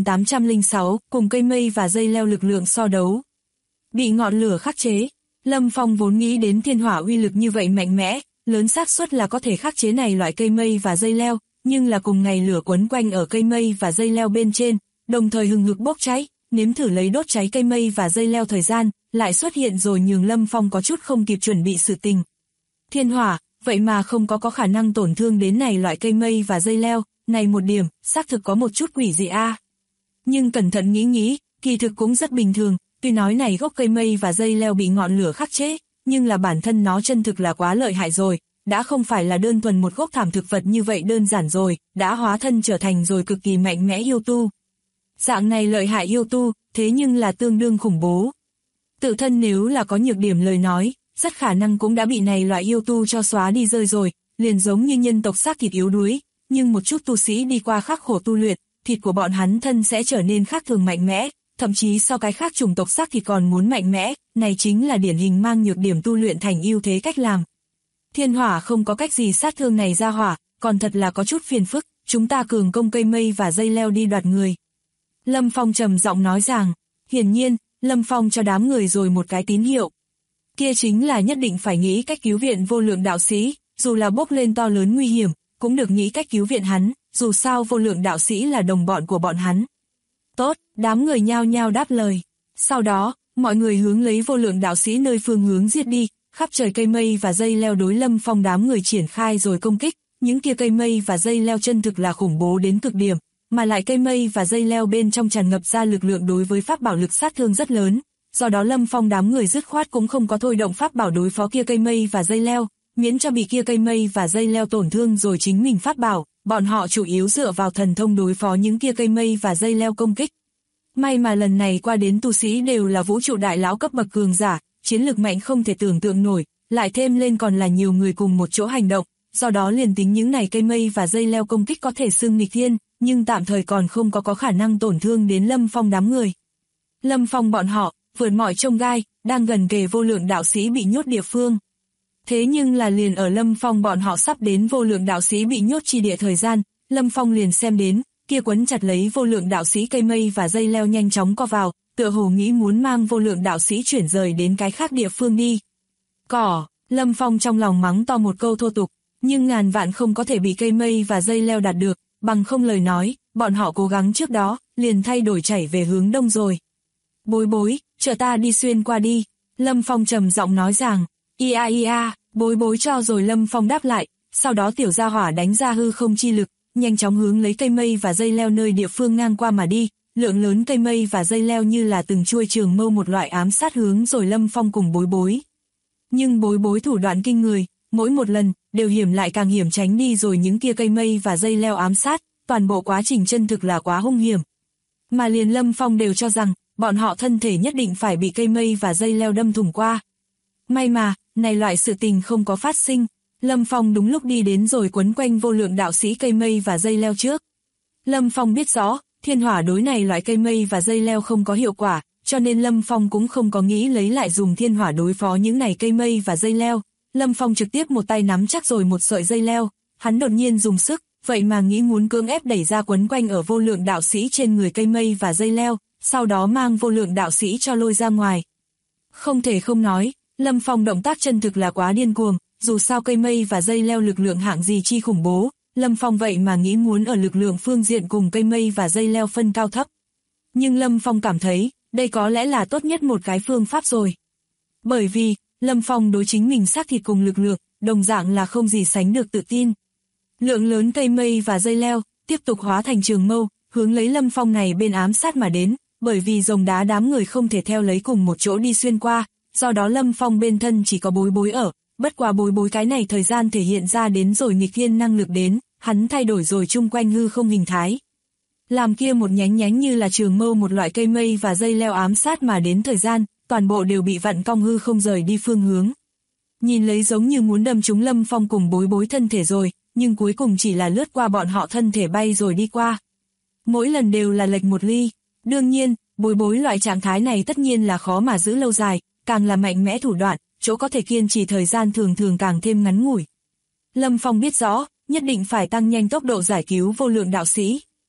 9806, cùng cây mây và dây leo lực lượng so đấu. Bị ngọn lửa khắc chế, Lâm Phong vốn nghĩ đến thiên hỏa uy lực như vậy mạnh mẽ, lớn xác suất là có thể khắc chế này loại cây mây và dây leo, nhưng là cùng ngày lửa quấn quanh ở cây mây và dây leo bên trên, đồng thời hừng hực bốc cháy, nếm thử lấy đốt cháy cây mây và dây leo thời gian, lại xuất hiện rồi nhường Lâm Phong có chút không kịp chuẩn bị sự tình. Thiên hỏa, vậy mà không có khả năng tổn thương đến này loại cây mây và dây leo, này một điểm, xác thực có một chút quỷ dị a. Nhưng cẩn thận nghĩ, kỳ thực cũng rất bình thường, tuy nói này gốc cây mây và dây leo bị ngọn lửa khắc chế, nhưng là bản thân nó chân thực là quá lợi hại rồi, đã không phải là đơn thuần một gốc thảm thực vật như vậy đơn giản rồi, đã hóa thân trở thành rồi cực kỳ mạnh mẽ yêu tu. Dạng này lợi hại yêu tu, thế nhưng là tương đương khủng bố. Tự thân nếu là có nhược điểm lời nói, rất khả năng cũng đã bị này loại yêu tu cho xóa đi rơi rồi, liền giống như nhân tộc xác thịt yếu đuối, nhưng một chút tu sĩ đi qua khắc khổ tu luyện, thịt của bọn hắn thân sẽ trở nên khác thường mạnh mẽ, thậm chí so cái khác chủng tộc xác thịt còn muốn mạnh mẽ, này chính là điển hình mang nhược điểm tu luyện thành ưu thế cách làm. Thiên hỏa không có cách gì sát thương này ra hỏa, còn thật là có chút phiền phức, chúng ta cường công cây mây và dây leo đi đoạt người. Lâm Phong trầm giọng nói rằng, hiển nhiên, Lâm Phong cho đám người rồi một cái tín hiệu. Kia chính là nhất định phải nghĩ cách cứu viện vô lượng đạo sĩ, dù là bốc lên to lớn nguy hiểm, cũng được nghĩ cách cứu viện hắn, dù sao vô lượng đạo sĩ là đồng bọn của bọn hắn. Tốt, đám người nhao nhao đáp lời. Sau đó, mọi người hướng lấy vô lượng đạo sĩ nơi phương hướng giết đi, khắp trời cây mây và dây leo đối Lâm Phong đám người triển khai rồi công kích, những kia cây mây và dây leo chân thực là khủng bố đến cực điểm, mà lại cây mây và dây leo bên trong tràn ngập ra lực lượng đối với pháp bảo lực sát thương rất lớn, do đó Lâm Phong đám người dứt khoát cũng không có thôi động pháp bảo đối phó kia cây mây và dây leo, miễn cho bị kia cây mây và dây leo tổn thương rồi chính mình pháp bảo, bọn họ chủ yếu dựa vào thần thông đối phó những kia cây mây và dây leo công kích. May mà lần này qua đến tu sĩ đều là vũ trụ đại lão cấp bậc cường giả, chiến lực mạnh không thể tưởng tượng nổi, lại thêm lên còn là nhiều người cùng một chỗ hành động, do đó liền tính những này cây mây và dây leo công kích có thể xưng nghịch thiên, nhưng tạm thời còn không có khả năng tổn thương đến Lâm Phong đám người. Lâm Phong bọn họ, vượt mọi chông gai, đang gần kề vô lượng đạo sĩ bị nhốt địa phương. Thế nhưng là liền ở Lâm Phong bọn họ sắp đến vô lượng đạo sĩ bị nhốt chi địa thời gian, Lâm Phong liền xem đến, kia quấn chặt lấy vô lượng đạo sĩ cây mây và dây leo nhanh chóng co vào, tựa hồ nghĩ muốn mang vô lượng đạo sĩ chuyển rời đến cái khác địa phương đi. Lâm Phong trong lòng mắng to một câu thô tục, nhưng ngàn vạn không có thể bị cây mây và dây leo đạt được, bằng không lời nói, bọn họ cố gắng trước đó, liền thay đổi chảy về hướng đông rồi. Bối bối, chờ ta đi xuyên qua đi, Lâm Phong trầm giọng nói rằng, ia, bối bối cho rồi Lâm Phong đáp lại, sau đó tiểu gia hỏa đánh ra hư không chi lực, nhanh chóng hướng lấy cây mây và dây leo nơi địa phương ngang qua mà đi, lượng lớn cây mây và dây leo như là từng chuôi trường mâu một loại ám sát hướng rồi Lâm Phong cùng bối bối. Nhưng bối bối thủ đoạn kinh người, mỗi một lần, đều hiểm lại càng hiểm tránh đi rồi những kia cây mây và dây leo ám sát, toàn bộ quá trình chân thực là quá hung hiểm. Mà liền Lâm Phong đều cho rằng, bọn họ thân thể nhất định phải bị cây mây và dây leo đâm thủng qua. May mà, này loại sự tình không có phát sinh, Lâm Phong đúng lúc đi đến rồi quấn quanh vô lượng đạo sĩ cây mây và dây leo trước. Lâm Phong biết rõ, thiên hỏa đối này loại cây mây và dây leo không có hiệu quả, cho nên Lâm Phong cũng không có nghĩ lấy lại dùng thiên hỏa đối phó những này cây mây và dây leo. Lâm Phong trực tiếp một tay nắm chắc rồi một sợi dây leo, hắn đột nhiên dùng sức, vậy mà nghĩ muốn cưỡng ép đẩy ra quấn quanh ở vô lượng đạo sĩ trên người cây mây và dây leo, sau đó mang vô lượng đạo sĩ cho lôi ra ngoài. Không thể không nói, Lâm Phong động tác chân thực là quá điên cuồng, dù sao cây mây và dây leo lực lượng hạng gì chi khủng bố, Lâm Phong vậy mà nghĩ muốn ở lực lượng phương diện cùng cây mây và dây leo phân cao thấp. Nhưng Lâm Phong cảm thấy, đây có lẽ là tốt nhất một cái phương pháp rồi. Bởi vì, Lâm Phong đối chính mình xác thịt cùng lực lượng, đồng dạng là không gì sánh được tự tin. Lượng lớn cây mây và dây leo, tiếp tục hóa thành trường mâu, hướng lấy Lâm Phong này bên ám sát mà đến, bởi vì rồng đá đám người không thể theo lấy cùng một chỗ đi xuyên qua, do đó Lâm Phong bên thân chỉ có bối bối ở, bất quá bối bối cái này thời gian thể hiện ra đến rồi nghịch thiên năng lực đến, hắn thay đổi rồi chung quanh hư không hình thái. Làm kia một nhánh như là trường mâu một loại cây mây và dây leo ám sát mà đến thời gian, toàn bộ đều bị vặn cong hư không rời đi phương hướng. Nhìn lấy giống như muốn đâm trúng Lâm Phong cùng bối bối thân thể rồi, nhưng cuối cùng chỉ là lướt qua bọn họ thân thể bay rồi đi qua. Mỗi lần đều là lệch một ly. Đương nhiên, bối bối loại trạng thái này tất nhiên là khó mà giữ lâu dài, càng là mạnh mẽ thủ đoạn, chỗ có thể kiên trì thời gian thường càng thêm ngắn ngủi. Lâm Phong biết rõ, nhất định phải tăng nhanh tốc độ giải cứu vô lượng đạo sĩ.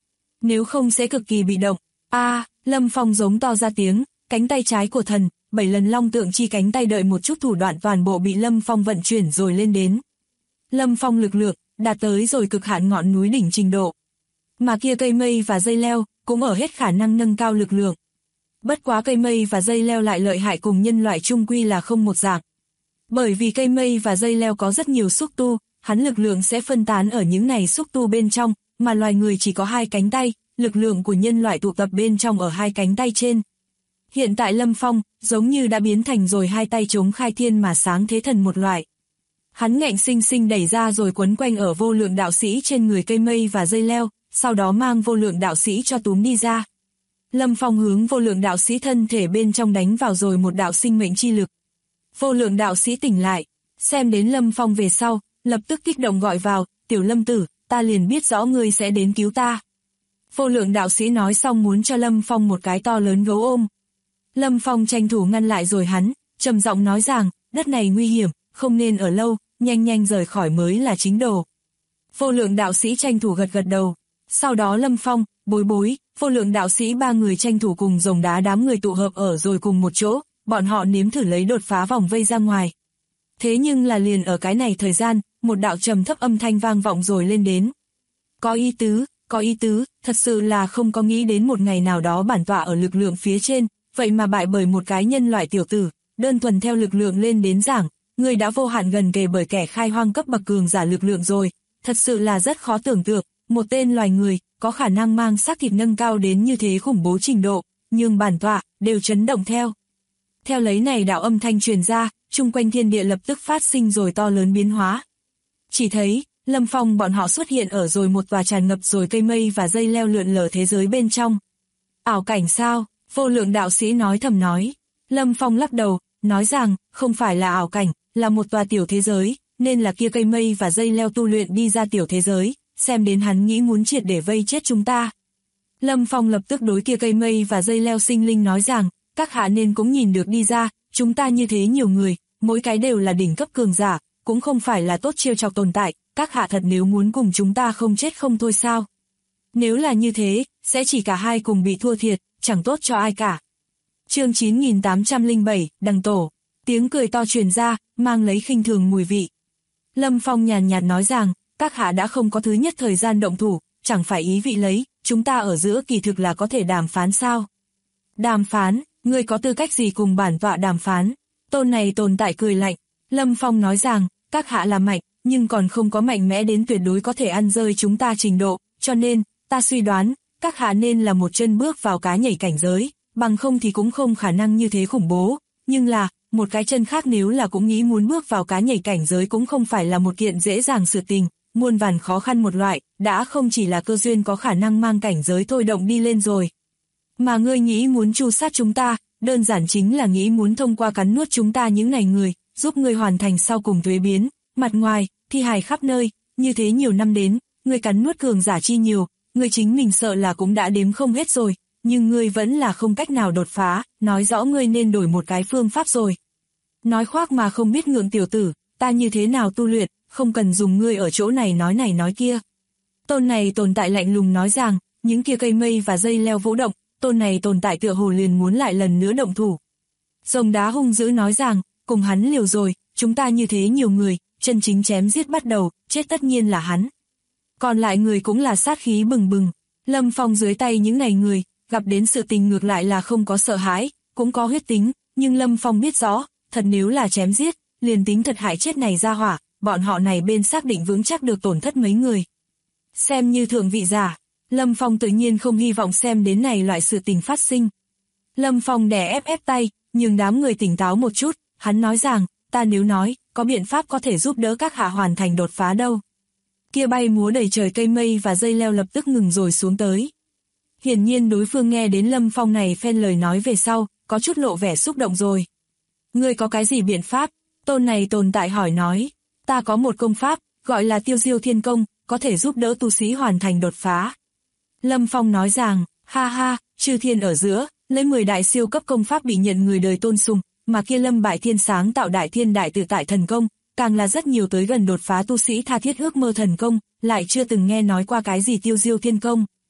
nếu không sẽ cực kỳ bị động. Lâm Phong giống to ra tiếng, cánh tay trái của thần, 7 lần long tượng chi cánh tay đợi một chút thủ đoạn toàn bộ bị Lâm Phong vận chuyển rồi lên đến. Lâm Phong lực lượng, đạt tới rồi cực hạn ngọn núi đỉnh trình độ. Mà kia cây mây và dây leo, cũng ở hết khả năng nâng cao lực lượng. Bất quá cây mây và dây leo lại lợi hại cùng nhân loại chung quy là không một dạng. Bởi vì cây mây và dây leo có rất nhiều xúc tu, hắn lực lượng sẽ phân tán ở những này xúc tu bên trong, mà loài người chỉ có 2 cánh tay, lực lượng của nhân loại tụ tập bên trong ở 2 cánh tay trên. Hiện tại Lâm Phong, giống như đã biến thành rồi 2 tay chống khai thiên mà sáng thế thần một loại. Hắn ngạnh sinh sinh đẩy ra rồi quấn quanh ở vô lượng đạo sĩ trên người cây mây và dây leo, sau đó mang vô lượng đạo sĩ cho túm đi ra. Lâm Phong hướng vô lượng đạo sĩ thân thể bên trong đánh vào rồi một đạo sinh mệnh chi lực. Vô lượng đạo sĩ tỉnh lại, xem đến Lâm Phong về sau, lập tức kích động gọi vào, tiểu Lâm tử, ta liền biết rõ ngươi sẽ đến cứu ta. Vô lượng đạo sĩ nói xong muốn cho Lâm Phong một cái to lớn gấu ôm. Lâm Phong tranh thủ ngăn lại rồi hắn, trầm giọng nói rằng, đất này nguy hiểm, không nên ở lâu, nhanh nhanh rời khỏi mới là chính đồ. Vô lượng đạo sĩ tranh thủ gật đầu. Sau đó Lâm Phong, Bối Bối, vô lượng đạo sĩ 3 người tranh thủ cùng rồng đá đám người tụ hợp ở rồi cùng một chỗ, bọn họ nếm thử lấy đột phá vòng vây ra ngoài. Thế nhưng là liền ở cái này thời gian, một đạo trầm thấp âm thanh vang vọng rồi lên đến. Có ý tứ, thật sự là không có nghĩ đến một ngày nào đó bản tọa ở lực lượng phía trên, vậy mà bại bởi một cái nhân loại tiểu tử, đơn thuần theo lực lượng lên đến giảng, người đã vô hạn gần kề bởi kẻ khai hoang cấp bậc cường giả lực lượng rồi, thật sự là rất khó tưởng tượng, một tên loài người, có khả năng mang xác thịt nâng cao đến như thế khủng bố trình độ, nhưng bản tọa, đều chấn động theo. Theo lấy này đạo âm thanh truyền ra, chung quanh thiên địa lập tức phát sinh rồi to lớn biến hóa. Chỉ thấy, Lâm Phong bọn họ xuất hiện ở rồi một tòa tràn ngập rồi cây mây và dây leo lượn lờ thế giới bên trong. Ảo cảnh sao? Vô lượng đạo sĩ nói thầm nói. Lâm Phong lắc đầu, nói rằng, không phải là ảo cảnh, là một tòa tiểu thế giới, nên là kia cây mây và dây leo tu luyện đi ra tiểu thế giới, xem đến hắn nghĩ muốn triệt để vây chết chúng ta. Lâm Phong lập tức đối kia cây mây và dây leo sinh linh nói rằng, các hạ nên cũng nhìn được đi ra, chúng ta như thế nhiều người, mỗi cái đều là đỉnh cấp cường giả, cũng không phải là tốt trêu chọc tồn tại, các hạ thật nếu muốn cùng chúng ta không chết không thôi sao? Nếu là như thế, sẽ chỉ cả hai cùng bị thua thiệt, chẳng tốt cho ai cả. Chương 9807, Đằng Tổ, tiếng cười to truyền ra, mang lấy khinh thường mùi vị. Lâm Phong nhàn nhạt nói rằng, các hạ đã không có thứ nhất thời gian động thủ, chẳng phải ý vị lấy, chúng ta ở giữa kỳ thực là có thể đàm phán sao? Đàm phán, ngươi có tư cách gì cùng bản tọa đàm phán? Tôn này tồn tại cười lạnh. Lâm Phong nói rằng, các hạ là mạnh, nhưng còn không có mạnh mẽ đến tuyệt đối có thể ăn rơi chúng ta trình độ, cho nên, ta suy đoán, các hạ nên là một chân bước vào cá nhảy cảnh giới, bằng không thì cũng không khả năng như thế khủng bố, nhưng là, một cái chân khác nếu là cũng nghĩ muốn bước vào cá nhảy cảnh giới cũng không phải là một kiện dễ dàng sự tình, muôn vàn khó khăn một loại, đã không chỉ là cơ duyên có khả năng mang cảnh giới thôi động đi lên rồi. Mà ngươi nghĩ muốn tru sát chúng ta, đơn giản chính là nghĩ muốn thông qua cắn nuốt chúng ta những này người, giúp ngươi hoàn thành sau cùng thuế biến, mặt ngoài, thi hài khắp nơi, như thế nhiều năm đến, ngươi cắn nuốt cường giả chi nhiều, ngươi chính mình sợ là cũng đã đếm không hết rồi, nhưng ngươi vẫn là không cách nào đột phá, nói rõ ngươi nên đổi một cái phương pháp rồi. Nói khoác mà không biết ngượng tiểu tử, ta như thế nào tu luyện, không cần dùng ngươi ở chỗ này nói kia. Tôn này tồn tại lạnh lùng nói rằng, những kia cây mây và dây leo vũ động, tôn này tồn tại tựa hồ liền muốn lại lần nữa động thủ. Rồng đá hung dữ nói rằng, cùng hắn liều rồi, chúng ta như thế nhiều người, chân chính chém giết bắt đầu, chết tất nhiên là hắn. Còn lại người cũng là sát khí bừng bừng. Lâm Phong dưới tay những này người, gặp đến sự tình ngược lại là không có sợ hãi, cũng có huyết tính, nhưng Lâm Phong biết rõ, thật nếu là chém giết, liền tính thật hại chết này ra hỏa, bọn họ này bên xác định vững chắc được tổn thất mấy người. Xem như thượng vị giả, Lâm Phong tự nhiên không hy vọng xem đến này loại sự tình phát sinh. Lâm Phong đè ép tay, nhưng đám người tỉnh táo một chút, hắn nói rằng, ta nếu nói, có biện pháp có thể giúp đỡ các hạ hoàn thành đột phá đâu. Kia bay múa đầy trời cây mây và dây leo lập tức ngừng rồi xuống tới. Hiển nhiên đối phương nghe đến Lâm Phong này phen lời nói về sau, có chút lộ vẻ xúc động rồi. Ngươi có cái gì biện pháp? Tôn này tồn tại hỏi nói, ta có một công pháp, gọi là Tiêu Diêu Thiên Công, có thể giúp đỡ tu sĩ hoàn thành đột phá. Lâm Phong nói rằng, ha ha, chư thiên ở giữa, lấy 10 đại siêu cấp công pháp bị nhận người đời tôn sùng, mà kia Lâm Bại Thiên sáng tạo đại thiên đại tự tại thần công, càng là rất nhiều tới gần đột phá tu sĩ tha thiết ước mơ thần công, lại chưa từng nghe nói qua cái gì Tiêu Diêu Thiên Công.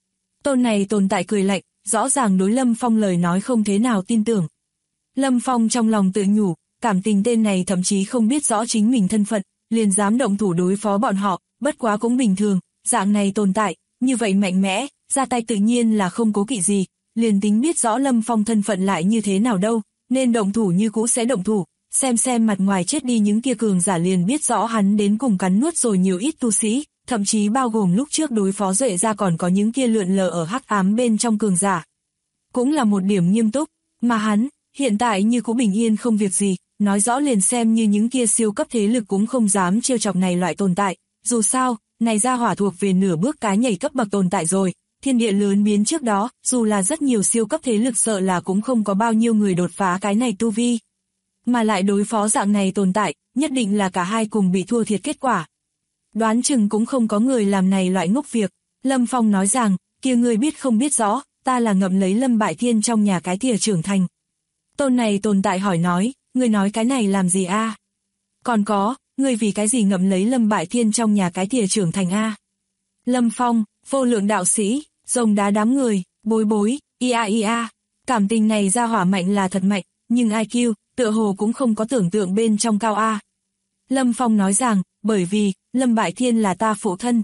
Tôn này tồn tại cười lạnh, rõ ràng đối Lâm Phong lời nói không thế nào tin tưởng. Lâm Phong trong lòng tự nhủ, cảm tình tên này thậm chí không biết rõ chính mình thân phận, liền dám động thủ đối phó bọn họ, bất quá cũng bình thường, dạng này tồn tại, như vậy mạnh mẽ, ra tay tự nhiên là không cố kỵ gì, liền tính biết rõ Lâm Phong thân phận lại như thế nào đâu, nên động thủ như cũ sẽ động thủ, xem mặt ngoài chết đi những kia cường giả liền biết rõ hắn đến cùng cắn nuốt rồi nhiều ít tu sĩ, thậm chí bao gồm lúc trước đối phó Duệ ra còn có những kia lượn lờ ở hắc ám bên trong cường giả. Cũng là một điểm nghiêm túc, mà hắn, hiện tại như cũ bình yên không việc gì, nói rõ liền xem như những kia siêu cấp thế lực cũng không dám trêu chọc này loại tồn tại, dù sao, này ra hỏa thuộc về nửa bước cái nhảy cấp bậc tồn tại rồi, thiên địa lớn biến trước đó, dù là rất nhiều siêu cấp thế lực sợ là cũng không có bao nhiêu người đột phá cái này tu vi. Mà lại đối phó dạng này tồn tại, nhất định là cả hai cùng bị thua thiệt kết quả. Đoán chừng cũng không có người làm này loại ngốc việc. Lâm Phong nói rằng, kia ngươi biết không biết rõ, ta là ngậm lấy Lâm Bại Thiên trong nhà cái thìa trưởng thành. Tôn này tồn tại hỏi nói, ngươi nói cái này làm gì a? Còn có, ngươi vì cái gì ngậm lấy Lâm Bại Thiên trong nhà cái thìa trưởng thành a? Lâm Phong, vô lượng đạo sĩ, rồng đá đám người, bối, ia. Cảm tình này ra hỏa mạnh là thật mạnh, nhưng IQ, tựa hồ cũng không có tưởng tượng bên trong cao a. Lâm Phong nói rằng, bởi vì, Lâm Bại Thiên là ta phụ thân.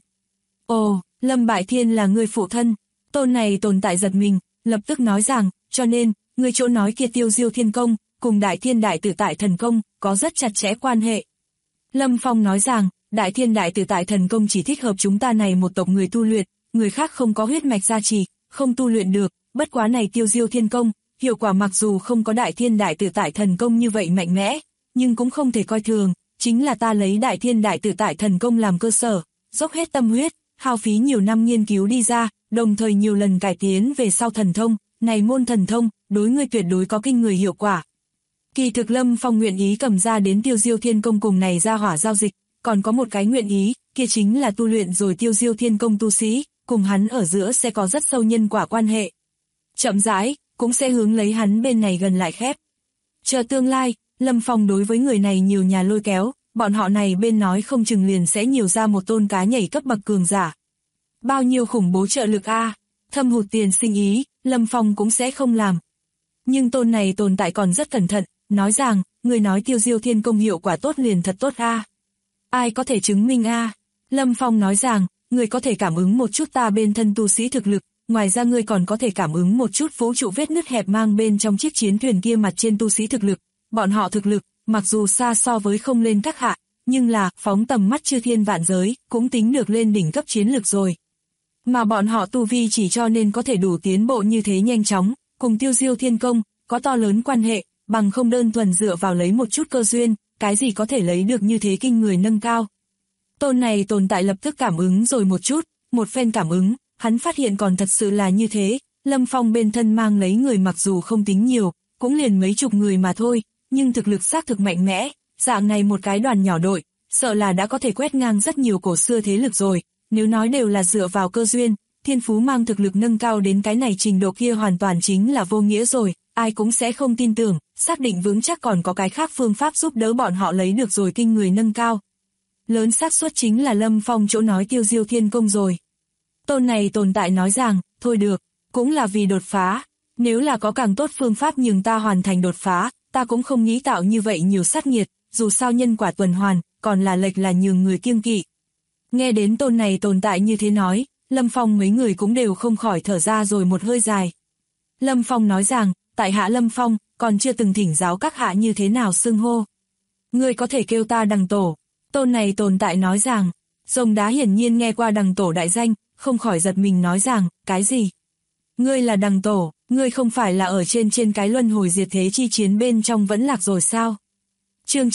Ồ, Lâm Bại Thiên là người phụ thân. Tôn này tồn tại giật mình, lập tức nói rằng, cho nên, người chỗ nói kia Tiêu Diêu Thiên Công, cùng Đại Thiên Đại Tự Tại Thần Công, có rất chặt chẽ quan hệ. Lâm Phong nói rằng, Đại Thiên Đại Tự Tại Thần Công chỉ thích hợp chúng ta này một tộc người tu luyện, người khác không có huyết mạch gia trì, không tu luyện được, bất quá này Tiêu Diêu Thiên Công, hiệu quả mặc dù không có Đại Thiên Đại Tự Tại Thần Công như vậy mạnh mẽ, nhưng cũng không thể coi thường, chính là ta lấy Đại Thiên Đại Tự Tại Thần Công làm cơ sở, dốc hết tâm huyết, hao phí nhiều năm nghiên cứu đi ra, đồng thời nhiều lần cải tiến về sau thần thông, này môn thần thông, đối ngươi tuyệt đối có kinh người hiệu quả. Kỳ thực Lâm Phong nguyện ý cầm ra đến Tiêu Diêu Thiên Công cùng này ra hỏa giao dịch, còn có một cái nguyện ý, kia chính là tu luyện rồi Tiêu Diêu Thiên Công tu sĩ, cùng hắn ở giữa sẽ có rất sâu nhân quả quan hệ. Chậm rãi, cũng sẽ hướng lấy hắn bên này gần lại khép. Chờ tương lai, Lâm Phong đối với người này nhiều nhà lôi kéo, bọn họ này bên nói không chừng liền sẽ nhiều ra một tôn cá nhảy cấp bậc cường giả. Bao nhiêu khủng bố trợ lực a, thâm hụt tiền sinh ý, Lâm Phong cũng sẽ không làm. Nhưng tôn này tồn tại còn rất cẩn thận, nói rằng, người nói Tiêu Diêu Thiên Công hiệu quả tốt liền thật tốt a. Ai có thể chứng minh a? Lâm Phong nói rằng, người có thể cảm ứng một chút ta bên thân tu sĩ thực lực, ngoài ra ngươi còn có thể cảm ứng một chút vũ trụ vết nứt hẹp mang bên trong chiếc chiến thuyền kia mặt trên tu sĩ thực lực. Bọn họ thực lực, mặc dù xa so với không lên các hạ, nhưng là, phóng tầm mắt chư thiên vạn giới, cũng tính được lên đỉnh cấp chiến lực rồi. Mà bọn họ tu vi chỉ cho nên có thể đủ tiến bộ như thế nhanh chóng, cùng Tiêu Diêu Thiên Công, có to lớn quan hệ, bằng không đơn thuần dựa vào lấy một chút cơ duyên, cái gì có thể lấy được như thế kinh người nâng cao. Tôn này tồn tại lập tức cảm ứng rồi một chút, một phen cảm ứng, hắn phát hiện còn thật sự là như thế, Lâm Phong bên thân mang lấy người mặc dù không tính nhiều, cũng liền mấy chục người mà thôi, nhưng thực lực xác thực mạnh mẽ, dạng này một cái đoàn nhỏ đội, sợ là đã có thể quét ngang rất nhiều cổ xưa thế lực rồi, nếu nói đều là dựa vào cơ duyên, thiên phú mang thực lực nâng cao đến cái này trình độ kia hoàn toàn chính là vô nghĩa rồi, ai cũng sẽ không tin tưởng, xác định vững chắc còn có cái khác phương pháp giúp đỡ bọn họ lấy được rồi kinh người nâng cao. Lớn xác suất chính là Lâm Phong chỗ nói Tiêu Diêu Thiên Công rồi. Tôn này tồn tại nói rằng, thôi được, cũng là vì đột phá, nếu là có càng tốt phương pháp nhường ta hoàn thành đột phá, ta cũng không nghĩ tạo như vậy nhiều sát nghiệt, dù sao nhân quả tuần hoàn, còn là lệch là nhường người kiêng kỵ. Nghe đến tôn này tồn tại như thế nói, Lâm Phong mấy người cũng đều không khỏi thở ra rồi một hơi dài. Lâm Phong nói rằng, tại hạ Lâm Phong, còn chưa từng thỉnh giáo các hạ như thế nào xưng hô. Ngươi có thể kêu ta Đằng Tổ. Tôn này tồn tại nói rằng, rồng đá hiển nhiên nghe qua Đằng Tổ đại danh, không khỏi giật mình nói rằng, cái gì? Ngươi là Đằng Tổ, ngươi không phải là ở trên cái luân hồi diệt thế chi chiến bên trong vẫn lạc rồi sao? Chương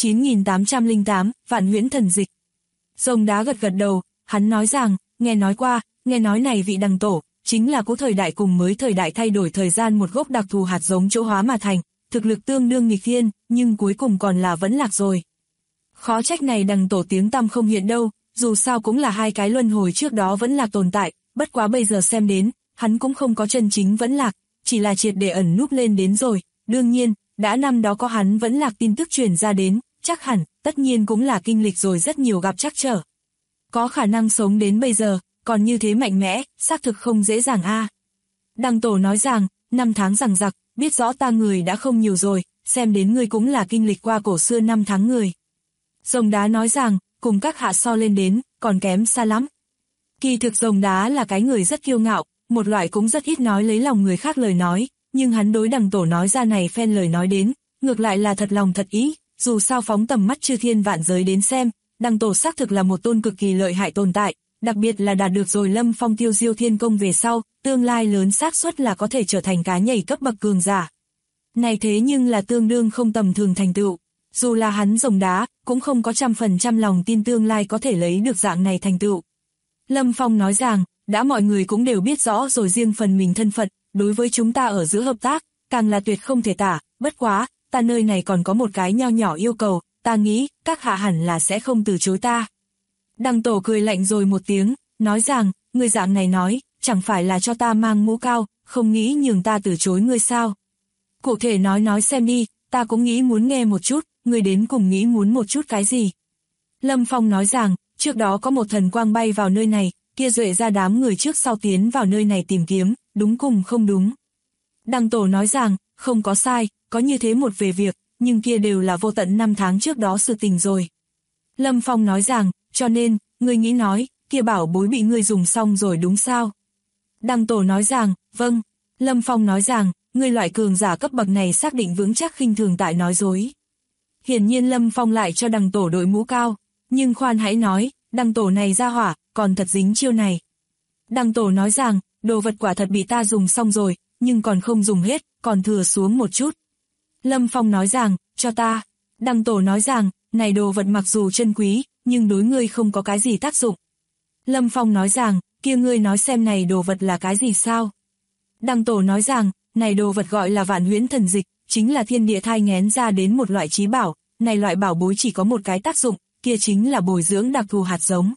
9808, Vạn Huyễn Thần Dịch. Rồng đá gật đầu, hắn nói rằng, nghe nói này vị Đằng Tổ, chính là cũ thời đại cùng mới thời đại thay đổi thời gian một gốc đặc thù hạt giống chỗ hóa mà thành, thực lực tương đương nghịch thiên, nhưng cuối cùng còn là vẫn lạc rồi. Khó trách này Đằng Tổ tiếng tăm không hiện đâu, dù sao cũng là hai cái luân hồi trước đó vẫn lạc tồn tại, bất quá bây giờ xem đến, hắn cũng không có chân chính vẫn lạc, chỉ là triệt để ẩn núp lên đến rồi, đương nhiên, đã năm đó có hắn vẫn lạc tin tức truyền ra đến, chắc hẳn, tất nhiên cũng là kinh lịch rồi rất nhiều gặp trắc trở. Có khả năng sống đến bây giờ, còn như thế mạnh mẽ, xác thực không dễ dàng a. Đăng Tổ nói rằng, năm tháng dằng dặc, biết rõ ta người đã không nhiều rồi, xem đến ngươi cũng là kinh lịch qua cổ xưa năm tháng người. Rồng đá nói rằng, cùng các hạ so lên đến, còn kém xa lắm. Kỳ thực rồng đá là cái người rất kiêu ngạo, một loại cũng rất ít nói lấy lòng người khác lời nói, nhưng hắn đối Đăng Tổ nói ra này phen lời nói đến, ngược lại là thật lòng thật ý, dù sao phóng tầm mắt chư thiên vạn giới đến xem, Đăng Tổ xác thực là một tôn cực kỳ lợi hại tồn tại, đặc biệt là đạt được rồi Lâm Phong tiêu diêu thiên công về sau, tương lai lớn xác suất là có thể trở thành cá nhảy cấp bậc cường giả. Này thế nhưng là tương đương không tầm thường thành tựu, dù là hắn rồng đá, cũng không có 100% lòng tin tương lai có thể lấy được dạng này thành tựu. Lâm Phong nói rằng, đã mọi người cũng đều biết rõ rồi riêng phần mình thân phận, đối với chúng ta ở giữa hợp tác, càng là tuyệt không thể tả, bất quá, ta nơi này còn có một cái nho nhỏ yêu cầu, ta nghĩ, các hạ hẳn là sẽ không từ chối ta. Đăng Tổ cười lạnh rồi một tiếng, nói rằng, người dạng này nói, chẳng phải là cho ta mang mũ cao, không nghĩ nhường ta từ chối ngươi sao. Cụ thể nói xem đi, ta cũng nghĩ muốn nghe một chút, ngươi đến cùng nghĩ muốn một chút cái gì. Lâm Phong nói rằng, trước đó có một thần quang bay vào nơi này, kia duệ ra đám người trước sau tiến vào nơi này tìm kiếm, đúng cùng không đúng. Đăng Tổ nói rằng, không có sai, có như thế một về việc, nhưng kia đều là vô tận năm tháng trước đó sự tình rồi. Lâm Phong nói rằng, cho nên, ngươi nghĩ nói, kia bảo bối bị ngươi dùng xong rồi đúng sao? Đăng Tổ nói rằng, vâng. Lâm Phong nói rằng, ngươi loại cường giả cấp bậc này xác định vững chắc khinh thường tại nói dối. Hiển nhiên Lâm Phong lại cho Đăng Tổ đội mũ cao, nhưng khoan hãy nói, Đăng Tổ này ra hỏa, còn thật dính chiêu này. Đăng Tổ nói rằng, đồ vật quả thật bị ta dùng xong rồi, nhưng còn không dùng hết, còn thừa xuống một chút. Lâm Phong nói rằng, cho ta. Đăng Tổ nói rằng, này đồ vật mặc dù chân quý, nhưng đối ngươi không có cái gì tác dụng. Lâm Phong nói rằng, kia ngươi nói xem này đồ vật là cái gì sao? Đăng Tổ nói rằng, này đồ vật gọi là Vạn Huyễn Thần Dịch, chính là thiên địa thai nghén ra đến một loại trí bảo, này loại bảo bối chỉ có một cái tác dụng, kia chính là bồi dưỡng đặc thù hạt giống.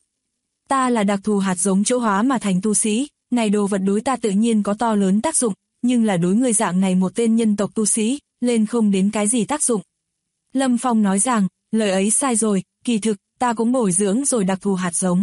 Ta là đặc thù hạt giống chỗ hóa mà thành tu sĩ, này đồ vật đối ta tự nhiên có to lớn tác dụng, nhưng là đối người dạng này một tên nhân tộc tu sĩ, lên không đến cái gì tác dụng. Lâm Phong nói rằng, lời ấy sai rồi, kỳ thực, ta cũng bồi dưỡng rồi đặc thù hạt giống.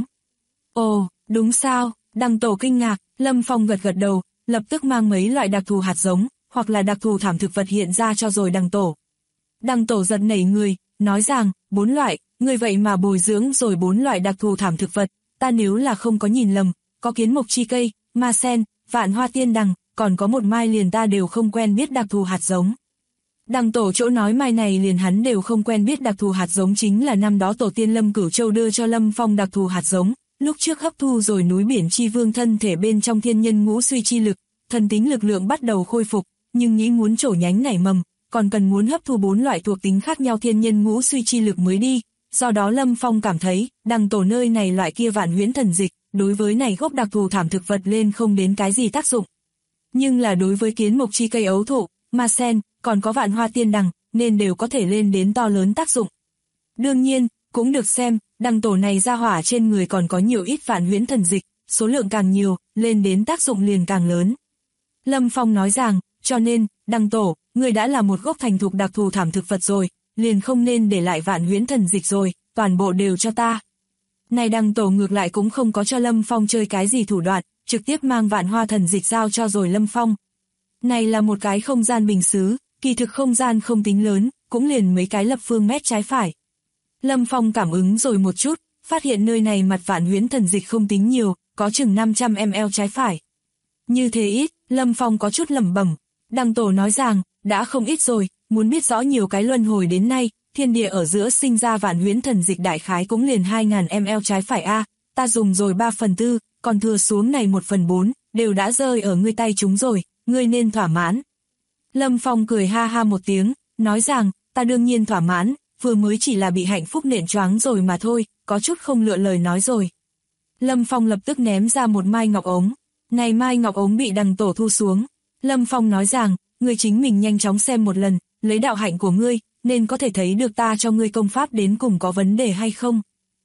Ồ, đúng sao? Đăng Tổ kinh ngạc, Lâm Phong gật gật đầu, lập tức mang mấy loại đặc thù hạt giống, hoặc là đặc thù thảm thực vật hiện ra cho rồi Đăng Tổ. Đăng Tổ giật nảy người, nói rằng, 4 loại, người vậy mà bồi dưỡng rồi 4 loại đặc thù thảm thực vật, ta nếu là không có nhìn lầm, có kiến mộc chi cây, ma sen, vạn hoa tiên đằng, còn có một mai liền ta đều không quen biết đặc thù hạt giống. Đăng Tổ chỗ nói mai này liền hắn đều không quen biết đặc thù hạt giống chính là năm đó tổ tiên Lâm Cửu Châu đưa cho Lâm Phong đặc thù hạt giống, lúc trước hấp thu rồi núi biển chi vương thân thể bên trong thiên nhân ngũ suy chi lực, thần tính lực lượng bắt đầu khôi phục, nhưng nghĩ muốn trổ nhánh nảy mầm, còn cần muốn hấp thu 4 loại thuộc tính khác nhau thiên nhân ngũ suy chi lực mới đi, do đó Lâm Phong cảm thấy, Đăng Tổ nơi này loại kia Vạn Huyễn Thần Dịch, đối với này gốc đặc thù thảm thực vật lên không đến cái gì tác dụng. Nhưng là đối với kiến mộc chi cây ấu thụ, ma sen, còn có vạn hoa tiên đằng, nên đều có thể lên đến to lớn tác dụng. Đương nhiên, cũng được xem, Đăng Tổ này ra hỏa trên người còn có nhiều ít Vạn Huyễn Thần Dịch, số lượng càng nhiều, lên đến tác dụng liền càng lớn. Lâm Phong nói rằng, cho nên, Đăng Tổ, người đã là một gốc thành thục đặc thù thảm thực vật rồi, liền không nên để lại Vạn Huyễn Thần Dịch rồi, toàn bộ đều cho ta. Này Đăng Tổ ngược lại cũng không có cho Lâm Phong chơi cái gì thủ đoạn, trực tiếp mang Vạn Hoa Thần Dịch giao cho rồi Lâm Phong. Này là một cái không gian bình xứ, kỳ thực không gian không tính lớn, cũng liền mấy cái lập phương mét trái phải. Lâm Phong cảm ứng rồi một chút, phát hiện nơi này mặt Vạn Huyễn Thần Dịch không tính nhiều, có chừng 500 ml trái phải. Như thế ít, Lâm Phong có chút lẩm bẩm. Đăng Tổ nói rằng, đã không ít rồi, muốn biết rõ nhiều cái luân hồi đến nay, thiên địa ở giữa sinh ra Vạn Huyễn Thần Dịch đại khái cũng liền 2000 ml trái phải a, ta dùng rồi 3/4, còn thừa xuống này 1/4, đều đã rơi ở ngươi tay chúng rồi, ngươi nên thỏa mãn. Lâm Phong cười ha ha một tiếng, nói rằng, ta đương nhiên thỏa mãn, vừa mới chỉ là bị hạnh phúc nện choáng rồi mà thôi, có chút không lựa lời nói rồi. Lâm Phong lập tức ném ra một mai ngọc ống, này mai ngọc ống bị Đăng Tổ thu xuống. Lâm Phong nói rằng, ngươi chính mình nhanh chóng xem một lần, lấy đạo hạnh của ngươi, nên có thể thấy được ta cho ngươi công pháp đến cùng có vấn đề hay không.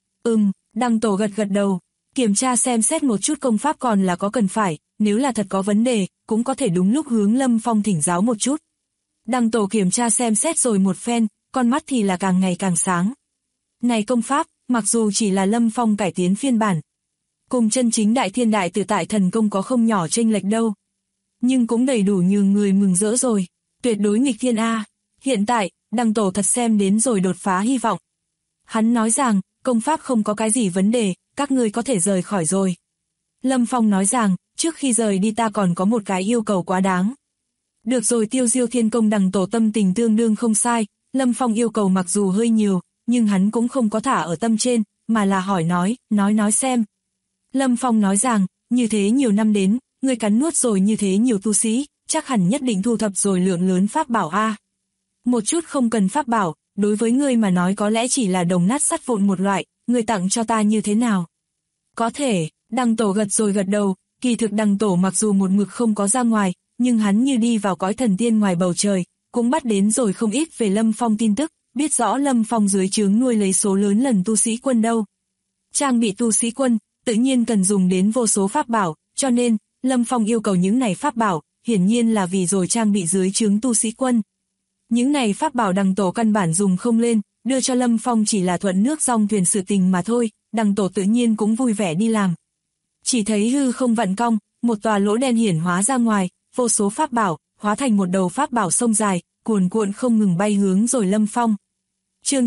Đăng Tổ gật gật đầu, kiểm tra xem xét một chút công pháp còn là có cần phải, nếu là thật có vấn đề, cũng có thể đúng lúc hướng Lâm Phong thỉnh giáo một chút. Đăng Tổ kiểm tra xem xét rồi một phen, con mắt thì là càng ngày càng sáng. Này công pháp, mặc dù chỉ là Lâm Phong cải tiến phiên bản, cùng chân chính Đại Thiên Đại Tự Tại thần công có không nhỏ chênh lệch đâu. nhưng cũng đầy đủ nhường người mừng rỡ rồi. Tuyệt đối nghịch thiên a. Hiện tại, Đằng Tổ thật xem đến rồi đột phá hy vọng. Hắn nói rằng, công pháp không có cái gì vấn đề, các ngươi có thể rời khỏi rồi. Lâm Phong nói rằng, trước khi rời đi ta còn có một cái yêu cầu quá đáng. Được rồi, Tiêu Diêu Thiên Công Đằng Tổ tâm tình tương đương không sai, Lâm Phong yêu cầu mặc dù hơi nhiều, nhưng hắn cũng không có thả ở tâm trên, mà là hỏi nói xem. Lâm Phong nói rằng, như thế nhiều năm đến, ngươi cắn nuốt rồi như thế nhiều tu sĩ, chắc hẳn nhất định thu thập rồi lượng lớn pháp bảo a. Một chút không cần pháp bảo, đối với ngươi mà nói có lẽ chỉ là đồng nát sắt vụn một loại, ngươi tặng cho ta như thế nào? Có thể, Đằng Tổ gật đầu, kỳ thực Đằng Tổ mặc dù một mực không có ra ngoài, nhưng hắn như đi vào cõi thần tiên ngoài bầu trời, cũng bắt đến rồi không ít về Lâm Phong tin tức, biết rõ Lâm Phong dưới trướng nuôi lấy số lớn lần tu sĩ quân đâu. Trang bị tu sĩ quân, tự nhiên cần dùng đến vô số pháp bảo, cho nên, Lâm Phong yêu cầu những này pháp bảo, hiển nhiên là vì rồi trang bị dưới trướng tu sĩ quân. Những này pháp bảo Đằng Tổ căn bản dùng không lên, đưa cho Lâm Phong chỉ là thuận nước dong thuyền sự tình mà thôi, Đằng Tổ tự nhiên cũng vui vẻ đi làm. Chỉ thấy hư không vặn cong, một tòa lỗ đen hiển hóa ra ngoài, vô số pháp bảo, hóa thành một đầu pháp bảo sông dài, cuồn cuộn không ngừng bay hướng rồi Lâm Phong. Chương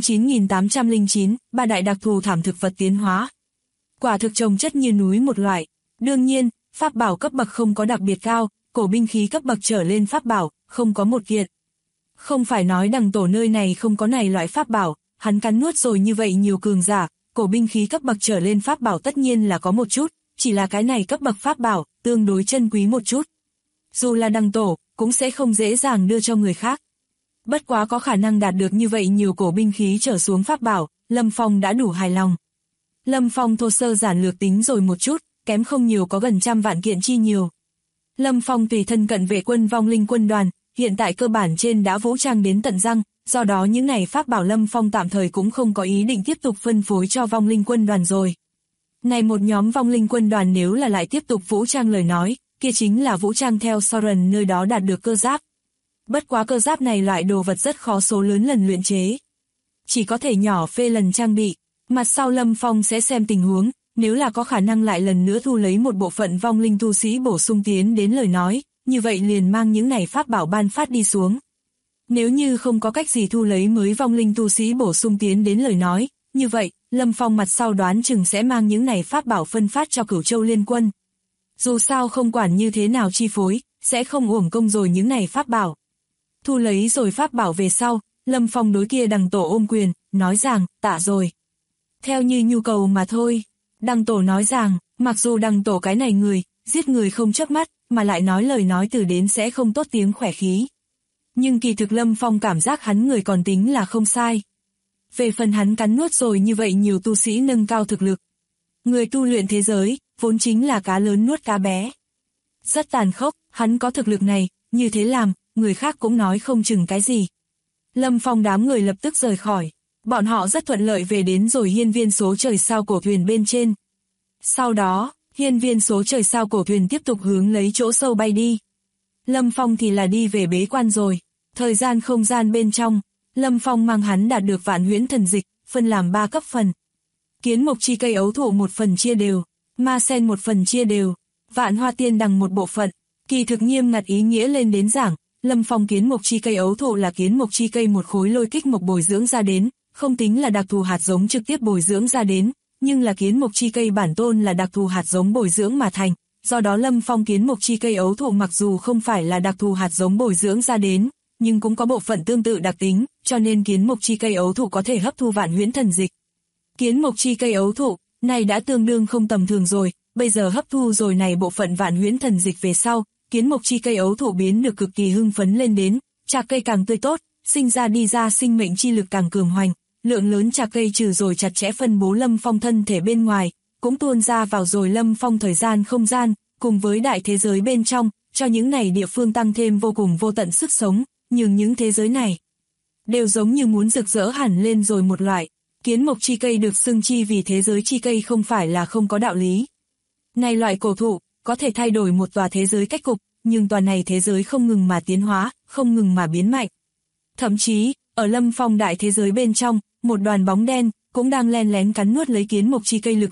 9809, ba đại đặc thù thảm thực vật tiến hóa. Quả thực trồng chất như núi một loại. Đương nhiên, pháp bảo cấp bậc không có đặc biệt cao, cổ binh khí cấp bậc trở lên pháp bảo, không có một kiện. Không phải nói Đằng Tổ nơi này không có này loại pháp bảo, hắn cắn nuốt rồi như vậy nhiều cường giả, cổ binh khí cấp bậc trở lên pháp bảo tất nhiên là có một chút, chỉ là cái này cấp bậc pháp bảo, tương đối chân quý một chút. Dù là Đằng Tổ, cũng sẽ không dễ dàng đưa cho người khác. Bất quá có khả năng đạt được như vậy nhiều cổ binh khí trở xuống pháp bảo, Lâm Phong đã đủ hài lòng. Lâm Phong thô sơ giản lược tính rồi một chút, kém không nhiều có gần 100 vạn kiện chi nhiều. Lâm Phong tùy thân cận vệ quân vong linh quân đoàn, hiện tại cơ bản trên đã vũ trang đến tận răng, do đó những này pháp bảo Lâm Phong tạm thời cũng không có ý định tiếp tục phân phối cho vong linh quân đoàn rồi. Này một nhóm vong linh quân đoàn nếu là lại tiếp tục vũ trang lời nói, kia chính là vũ trang theo Soren nơi đó đạt được cơ giáp. Bất quá cơ giáp này loại đồ vật rất khó số lớn lần luyện chế. Chỉ có thể nhỏ phê lần trang bị, mặt sau Lâm Phong sẽ xem tình huống, nếu là có khả năng lại lần nữa thu lấy một bộ phận vong linh tu sĩ bổ sung tiến đến lời nói, như vậy liền mang những này pháp bảo ban phát đi xuống. Nếu như không có cách gì thu lấy mới vong linh tu sĩ bổ sung tiến đến lời nói, như vậy, Lâm Phong mặt sau đoán chừng sẽ mang những này pháp bảo phân phát cho Cửu Châu Liên Quân. Dù sao không quản như thế nào chi phối, sẽ không uổng công rồi những này pháp bảo. Thu lấy rồi pháp bảo về sau, Lâm Phong đối kia Đằng Tổ ôm quyền, nói rằng, tạ rồi. Theo như nhu cầu mà thôi. Đằng Tổ nói rằng, mặc dù Đằng Tổ cái này người, giết người không chớp mắt, mà lại nói lời nói từ đến sẽ không tốt tiếng khỏe khí. Nhưng kỳ thực Lâm Phong cảm giác hắn người còn tính là không sai. Về phần hắn cắn nuốt rồi như vậy nhiều tu sĩ nâng cao thực lực. Người tu luyện thế giới, vốn chính là cá lớn nuốt cá bé. Rất tàn khốc, hắn có thực lực này, như thế làm, người khác cũng nói không chừng cái gì. Lâm Phong đám người lập tức rời khỏi. Bọn họ rất thuận lợi về đến rồi hiên viên số trời sao cổ thuyền bên trên. Sau đó, hiên viên số trời sao cổ thuyền tiếp tục hướng lấy chỗ sâu bay đi. Lâm Phong thì là đi về bế quan rồi. Thời gian không gian bên trong, Lâm Phong mang hắn đạt được vạn huyễn thần dịch, phân làm 3 cấp phần. Kiến mộc chi cây ấu thụ một phần chia đều, ma sen một phần chia đều, vạn hoa tiên đằng một bộ phận. Kỳ thực nghiêm ngặt ý nghĩa lên đến giảng, Lâm Phong kiến mộc chi cây ấu thụ là kiến mộc chi cây một khối lôi kích mộc bồi dưỡng ra đến, không tính là đặc thù hạt giống trực tiếp bồi dưỡng ra đến, nhưng là kiến mộc chi cây bản tôn là đặc thù hạt giống bồi dưỡng mà thành. Do đó Lâm Phong kiến mộc chi cây ấu thụ mặc dù không phải là đặc thù hạt giống bồi dưỡng ra đến, nhưng cũng có bộ phận tương tự đặc tính, cho nên kiến mộc chi cây ấu thụ có thể hấp thu vạn huyễn thần dịch. Kiến mộc chi cây ấu thụ, này đã tương đương không tầm thường rồi, bây giờ hấp thu rồi này bộ phận vạn huyễn thần dịch về sau, kiến mộc chi cây ấu thụ biến được cực kỳ hưng phấn lên đến, trà cây càng tươi tốt, sinh ra đi ra sinh mệnh chi lực càng cường hoành, lượng lớn trà cây trừ rồi chặt chẽ phân bố Lâm Phong thân thể bên ngoài, cũng tuôn ra vào rồi Lâm Phong thời gian không gian, cùng với đại thế giới bên trong, cho những này địa phương tăng thêm vô cùng vô tận sức sống, nhưng những thế giới này đều giống như muốn rực rỡ hẳn lên rồi một loại. Kiến mộc chi cây được xưng chi vì thế giới chi cây không phải là không có đạo lý. Này loại cổ thụ, có thể thay đổi một tòa thế giới cách cục, nhưng tòa này thế giới không ngừng mà tiến hóa, không ngừng mà biến mạnh. Thậm chí, ở Lâm Phong đại thế giới bên trong, một đoàn bóng đen, cũng đang len lén cắn nuốt lấy kiến mộc chi cây lực lượng,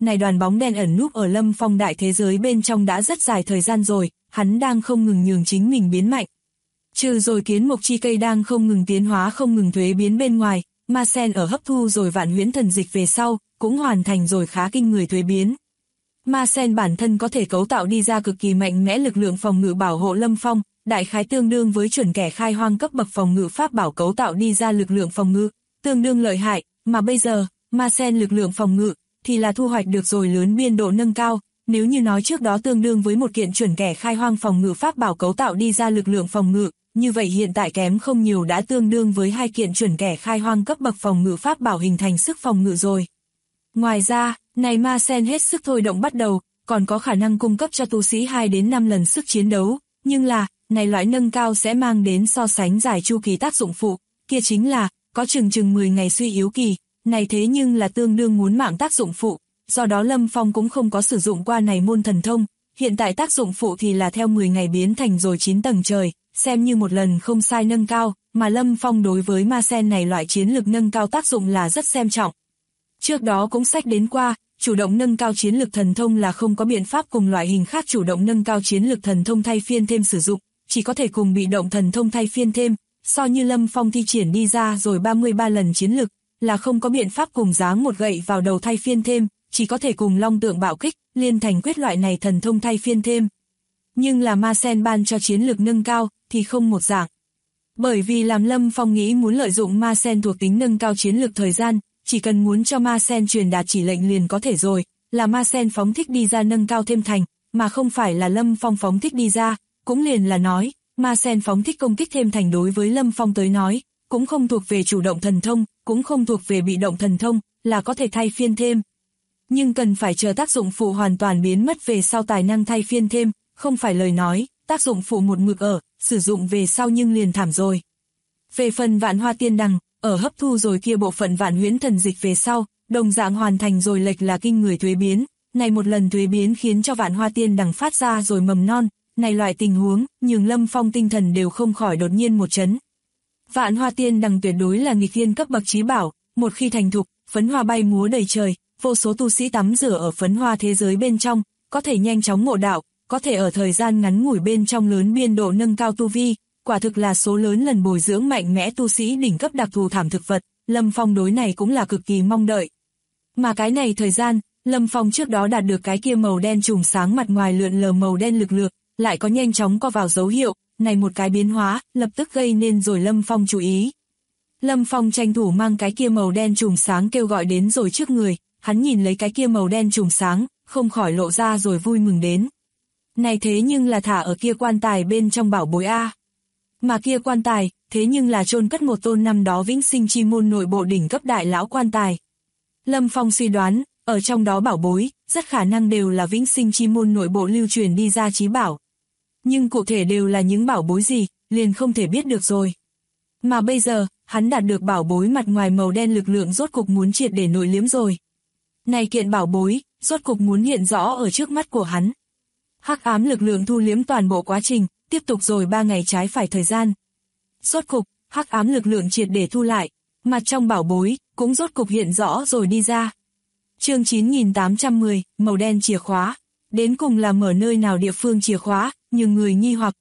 này đoàn bóng đen ẩn núp ở Lâm Phong đại thế giới bên trong đã rất dài thời gian rồi, hắn đang không ngừng nhường chính mình biến mạnh. Trừ rồi kiến mộc chi cây đang không ngừng tiến hóa không ngừng thuế biến bên ngoài, Ma Sen ở hấp thu rồi vạn huyễn thần dịch về sau, cũng hoàn thành rồi khá kinh người thuế biến. Ma Sen bản thân có thể cấu tạo đi ra cực kỳ mạnh mẽ lực lượng phòng ngự bảo hộ Lâm Phong, đại khái tương đương với chuẩn kẻ khai hoang cấp bậc phòng ngự pháp bảo cấu tạo đi ra lực lượng phòng ngự, tương đương lợi hại, mà bây giờ, Ma Sen lực lượng phòng ngự thì là thu hoạch được rồi lớn biên độ nâng cao, nếu như nói trước đó tương đương với một kiện chuẩn kẻ khai hoang phòng ngự pháp bảo cấu tạo đi ra lực lượng phòng ngự, như vậy hiện tại kém không nhiều đã tương đương với 2 kiện chuẩn kẻ khai hoang cấp bậc phòng ngự pháp bảo hình thành sức phòng ngự rồi. Ngoài ra, này Ma Sen hết sức thôi động bắt đầu, còn có khả năng cung cấp cho tu sĩ 2 đến 5 lần sức chiến đấu, nhưng là, này loại nâng cao sẽ mang đến so sánh dài chu kỳ tác dụng phụ, kia chính là, có chừng 10 ngày suy yếu kỳ, này thế nhưng là tương đương muốn mạng tác dụng phụ, do đó Lâm Phong cũng không có sử dụng qua này môn thần thông, hiện tại tác dụng phụ thì là theo 10 ngày biến thành rồi 9 tầng trời, xem như một lần không sai nâng cao, mà Lâm Phong đối với Ma Sen này loại chiến lực nâng cao tác dụng là rất xem trọng. Trước đó cũng sách đến qua, chủ động nâng cao chiến lực thần thông là không có biện pháp cùng loại hình khác chủ động nâng cao chiến lực thần thông thay phiên thêm sử dụng, chỉ có thể cùng bị động thần thông thay phiên thêm, so như Lâm Phong thi triển đi ra rồi 33 lần chiến lực, là không có biện pháp cùng giáng một gậy vào đầu thay phiên thêm, chỉ có thể cùng long tượng bạo kích, liên thành quyết loại này thần thông thay phiên thêm. Nhưng là Ma Sen ban cho chiến lực nâng cao, thì không một dạng. Bởi vì làm Lâm Phong nghĩ muốn lợi dụng Ma Sen thuộc tính nâng cao chiến lực thời gian, chỉ cần muốn cho Ma Sen truyền đạt chỉ lệnh liền có thể rồi, là Ma Sen phóng thích đi ra nâng cao thêm thành, mà không phải là Lâm Phong phóng thích đi ra, cũng liền là nói, Ma Sen phóng thích công kích thêm thành đối với Lâm Phong tới nói, cũng không thuộc về chủ động thần thông, cũng không thuộc về bị động thần thông, là có thể thay phiên thêm. Nhưng cần phải chờ tác dụng phụ hoàn toàn biến mất về sau tài năng thay phiên thêm, không phải lời nói, tác dụng phụ một mực ở, sử dụng về sau nhưng liền thảm rồi. Về phần Vạn Hoa Tiên Đằng, ở hấp thu rồi kia bộ phận vạn huyễn thần dịch về sau, đồng dạng hoàn thành rồi lệch là kinh người thuế biến, này một lần thuế biến khiến cho Vạn Hoa Tiên Đằng phát ra rồi mầm non, này loại tình huống, nhường Lâm Phong tinh thần đều không khỏi đột nhiên một chấn. Vạn Hoa Tiên Đằng tuyệt đối là nghịch thiên cấp bậc chí bảo, một khi thành thục, phấn hoa bay múa đầy trời, vô số tu sĩ tắm rửa ở phấn hoa thế giới bên trong, có thể nhanh chóng ngộ đạo, có thể ở thời gian ngắn ngủi bên trong lớn biên độ nâng cao tu vi, quả thực là số lớn lần bồi dưỡng mạnh mẽ tu sĩ đỉnh cấp đặc thù thảm thực vật, Lâm Phong đối này cũng là cực kỳ mong đợi. Mà cái này thời gian, Lâm Phong trước đó đạt được cái kia màu đen trùm sáng mặt ngoài lượn lờ màu đen lực lượng, lại có nhanh chóng co vào dấu hiệu, này một cái biến hóa, lập tức gây nên rồi Lâm Phong chú ý. Lâm Phong tranh thủ mang cái kia màu đen trùm sáng kêu gọi đến rồi trước người, hắn nhìn lấy cái kia màu đen trùm sáng, không khỏi lộ ra rồi vui mừng đến. Này thế nhưng là thả ở kia quan tài bên trong bảo bối A. Mà kia quan tài, thế nhưng là chôn cất một tôn năm đó vĩnh sinh chi môn nội bộ đỉnh cấp đại lão quan tài. Lâm Phong suy đoán, ở trong đó bảo bối, rất khả năng đều là vĩnh sinh chi môn nội bộ lưu truyền đi ra chí bảo. Nhưng cụ thể đều là những bảo bối gì, liền không thể biết được rồi. Mà bây giờ, hắn đạt được bảo bối mặt ngoài màu đen lực lượng rốt cục muốn triệt để nội liếm rồi. Này kiện bảo bối, rốt cục muốn hiện rõ ở trước mắt của hắn. Hắc ám lực lượng thu liếm toàn bộ quá trình, tiếp tục rồi 3 ngày trái phải thời gian. Rốt cục, hắc ám lực lượng triệt để thu lại, mặt trong bảo bối, cũng rốt cục hiện rõ rồi đi ra. Chương 9810, màu đen chìa khóa. Đến cùng là mở nơi nào địa phương chìa khóa, nhưng người nghi hoặc.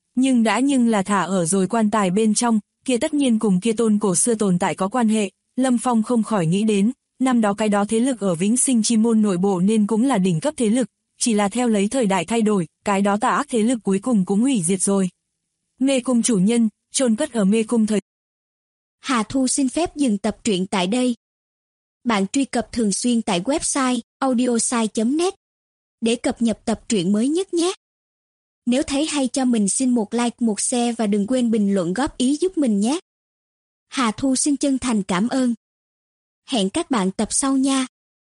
Nhưng là thả ở rồi quan tài bên trong, kia tất nhiên cùng kia tôn cổ xưa tồn tại có quan hệ, Lâm Phong không khỏi nghĩ đến, năm đó cái đó thế lực ở vĩnh sinh chi môn nội bộ nên cũng là đỉnh cấp thế lực, chỉ là theo lấy thời đại thay đổi, cái đó tà ác thế lực cuối cùng cũng hủy diệt rồi. Mê cung chủ nhân, chôn cất ở mê cung thời. Hà Thu xin phép dừng tập truyện tại đây. Bạn truy cập thường xuyên tại website audiosai.net để cập nhật tập truyện mới nhất nhé. Nếu thấy hay cho mình xin một like, một share và đừng quên bình luận góp ý giúp mình nhé. Hà Thu xin chân thành cảm ơn. Hẹn các bạn tập sau nha.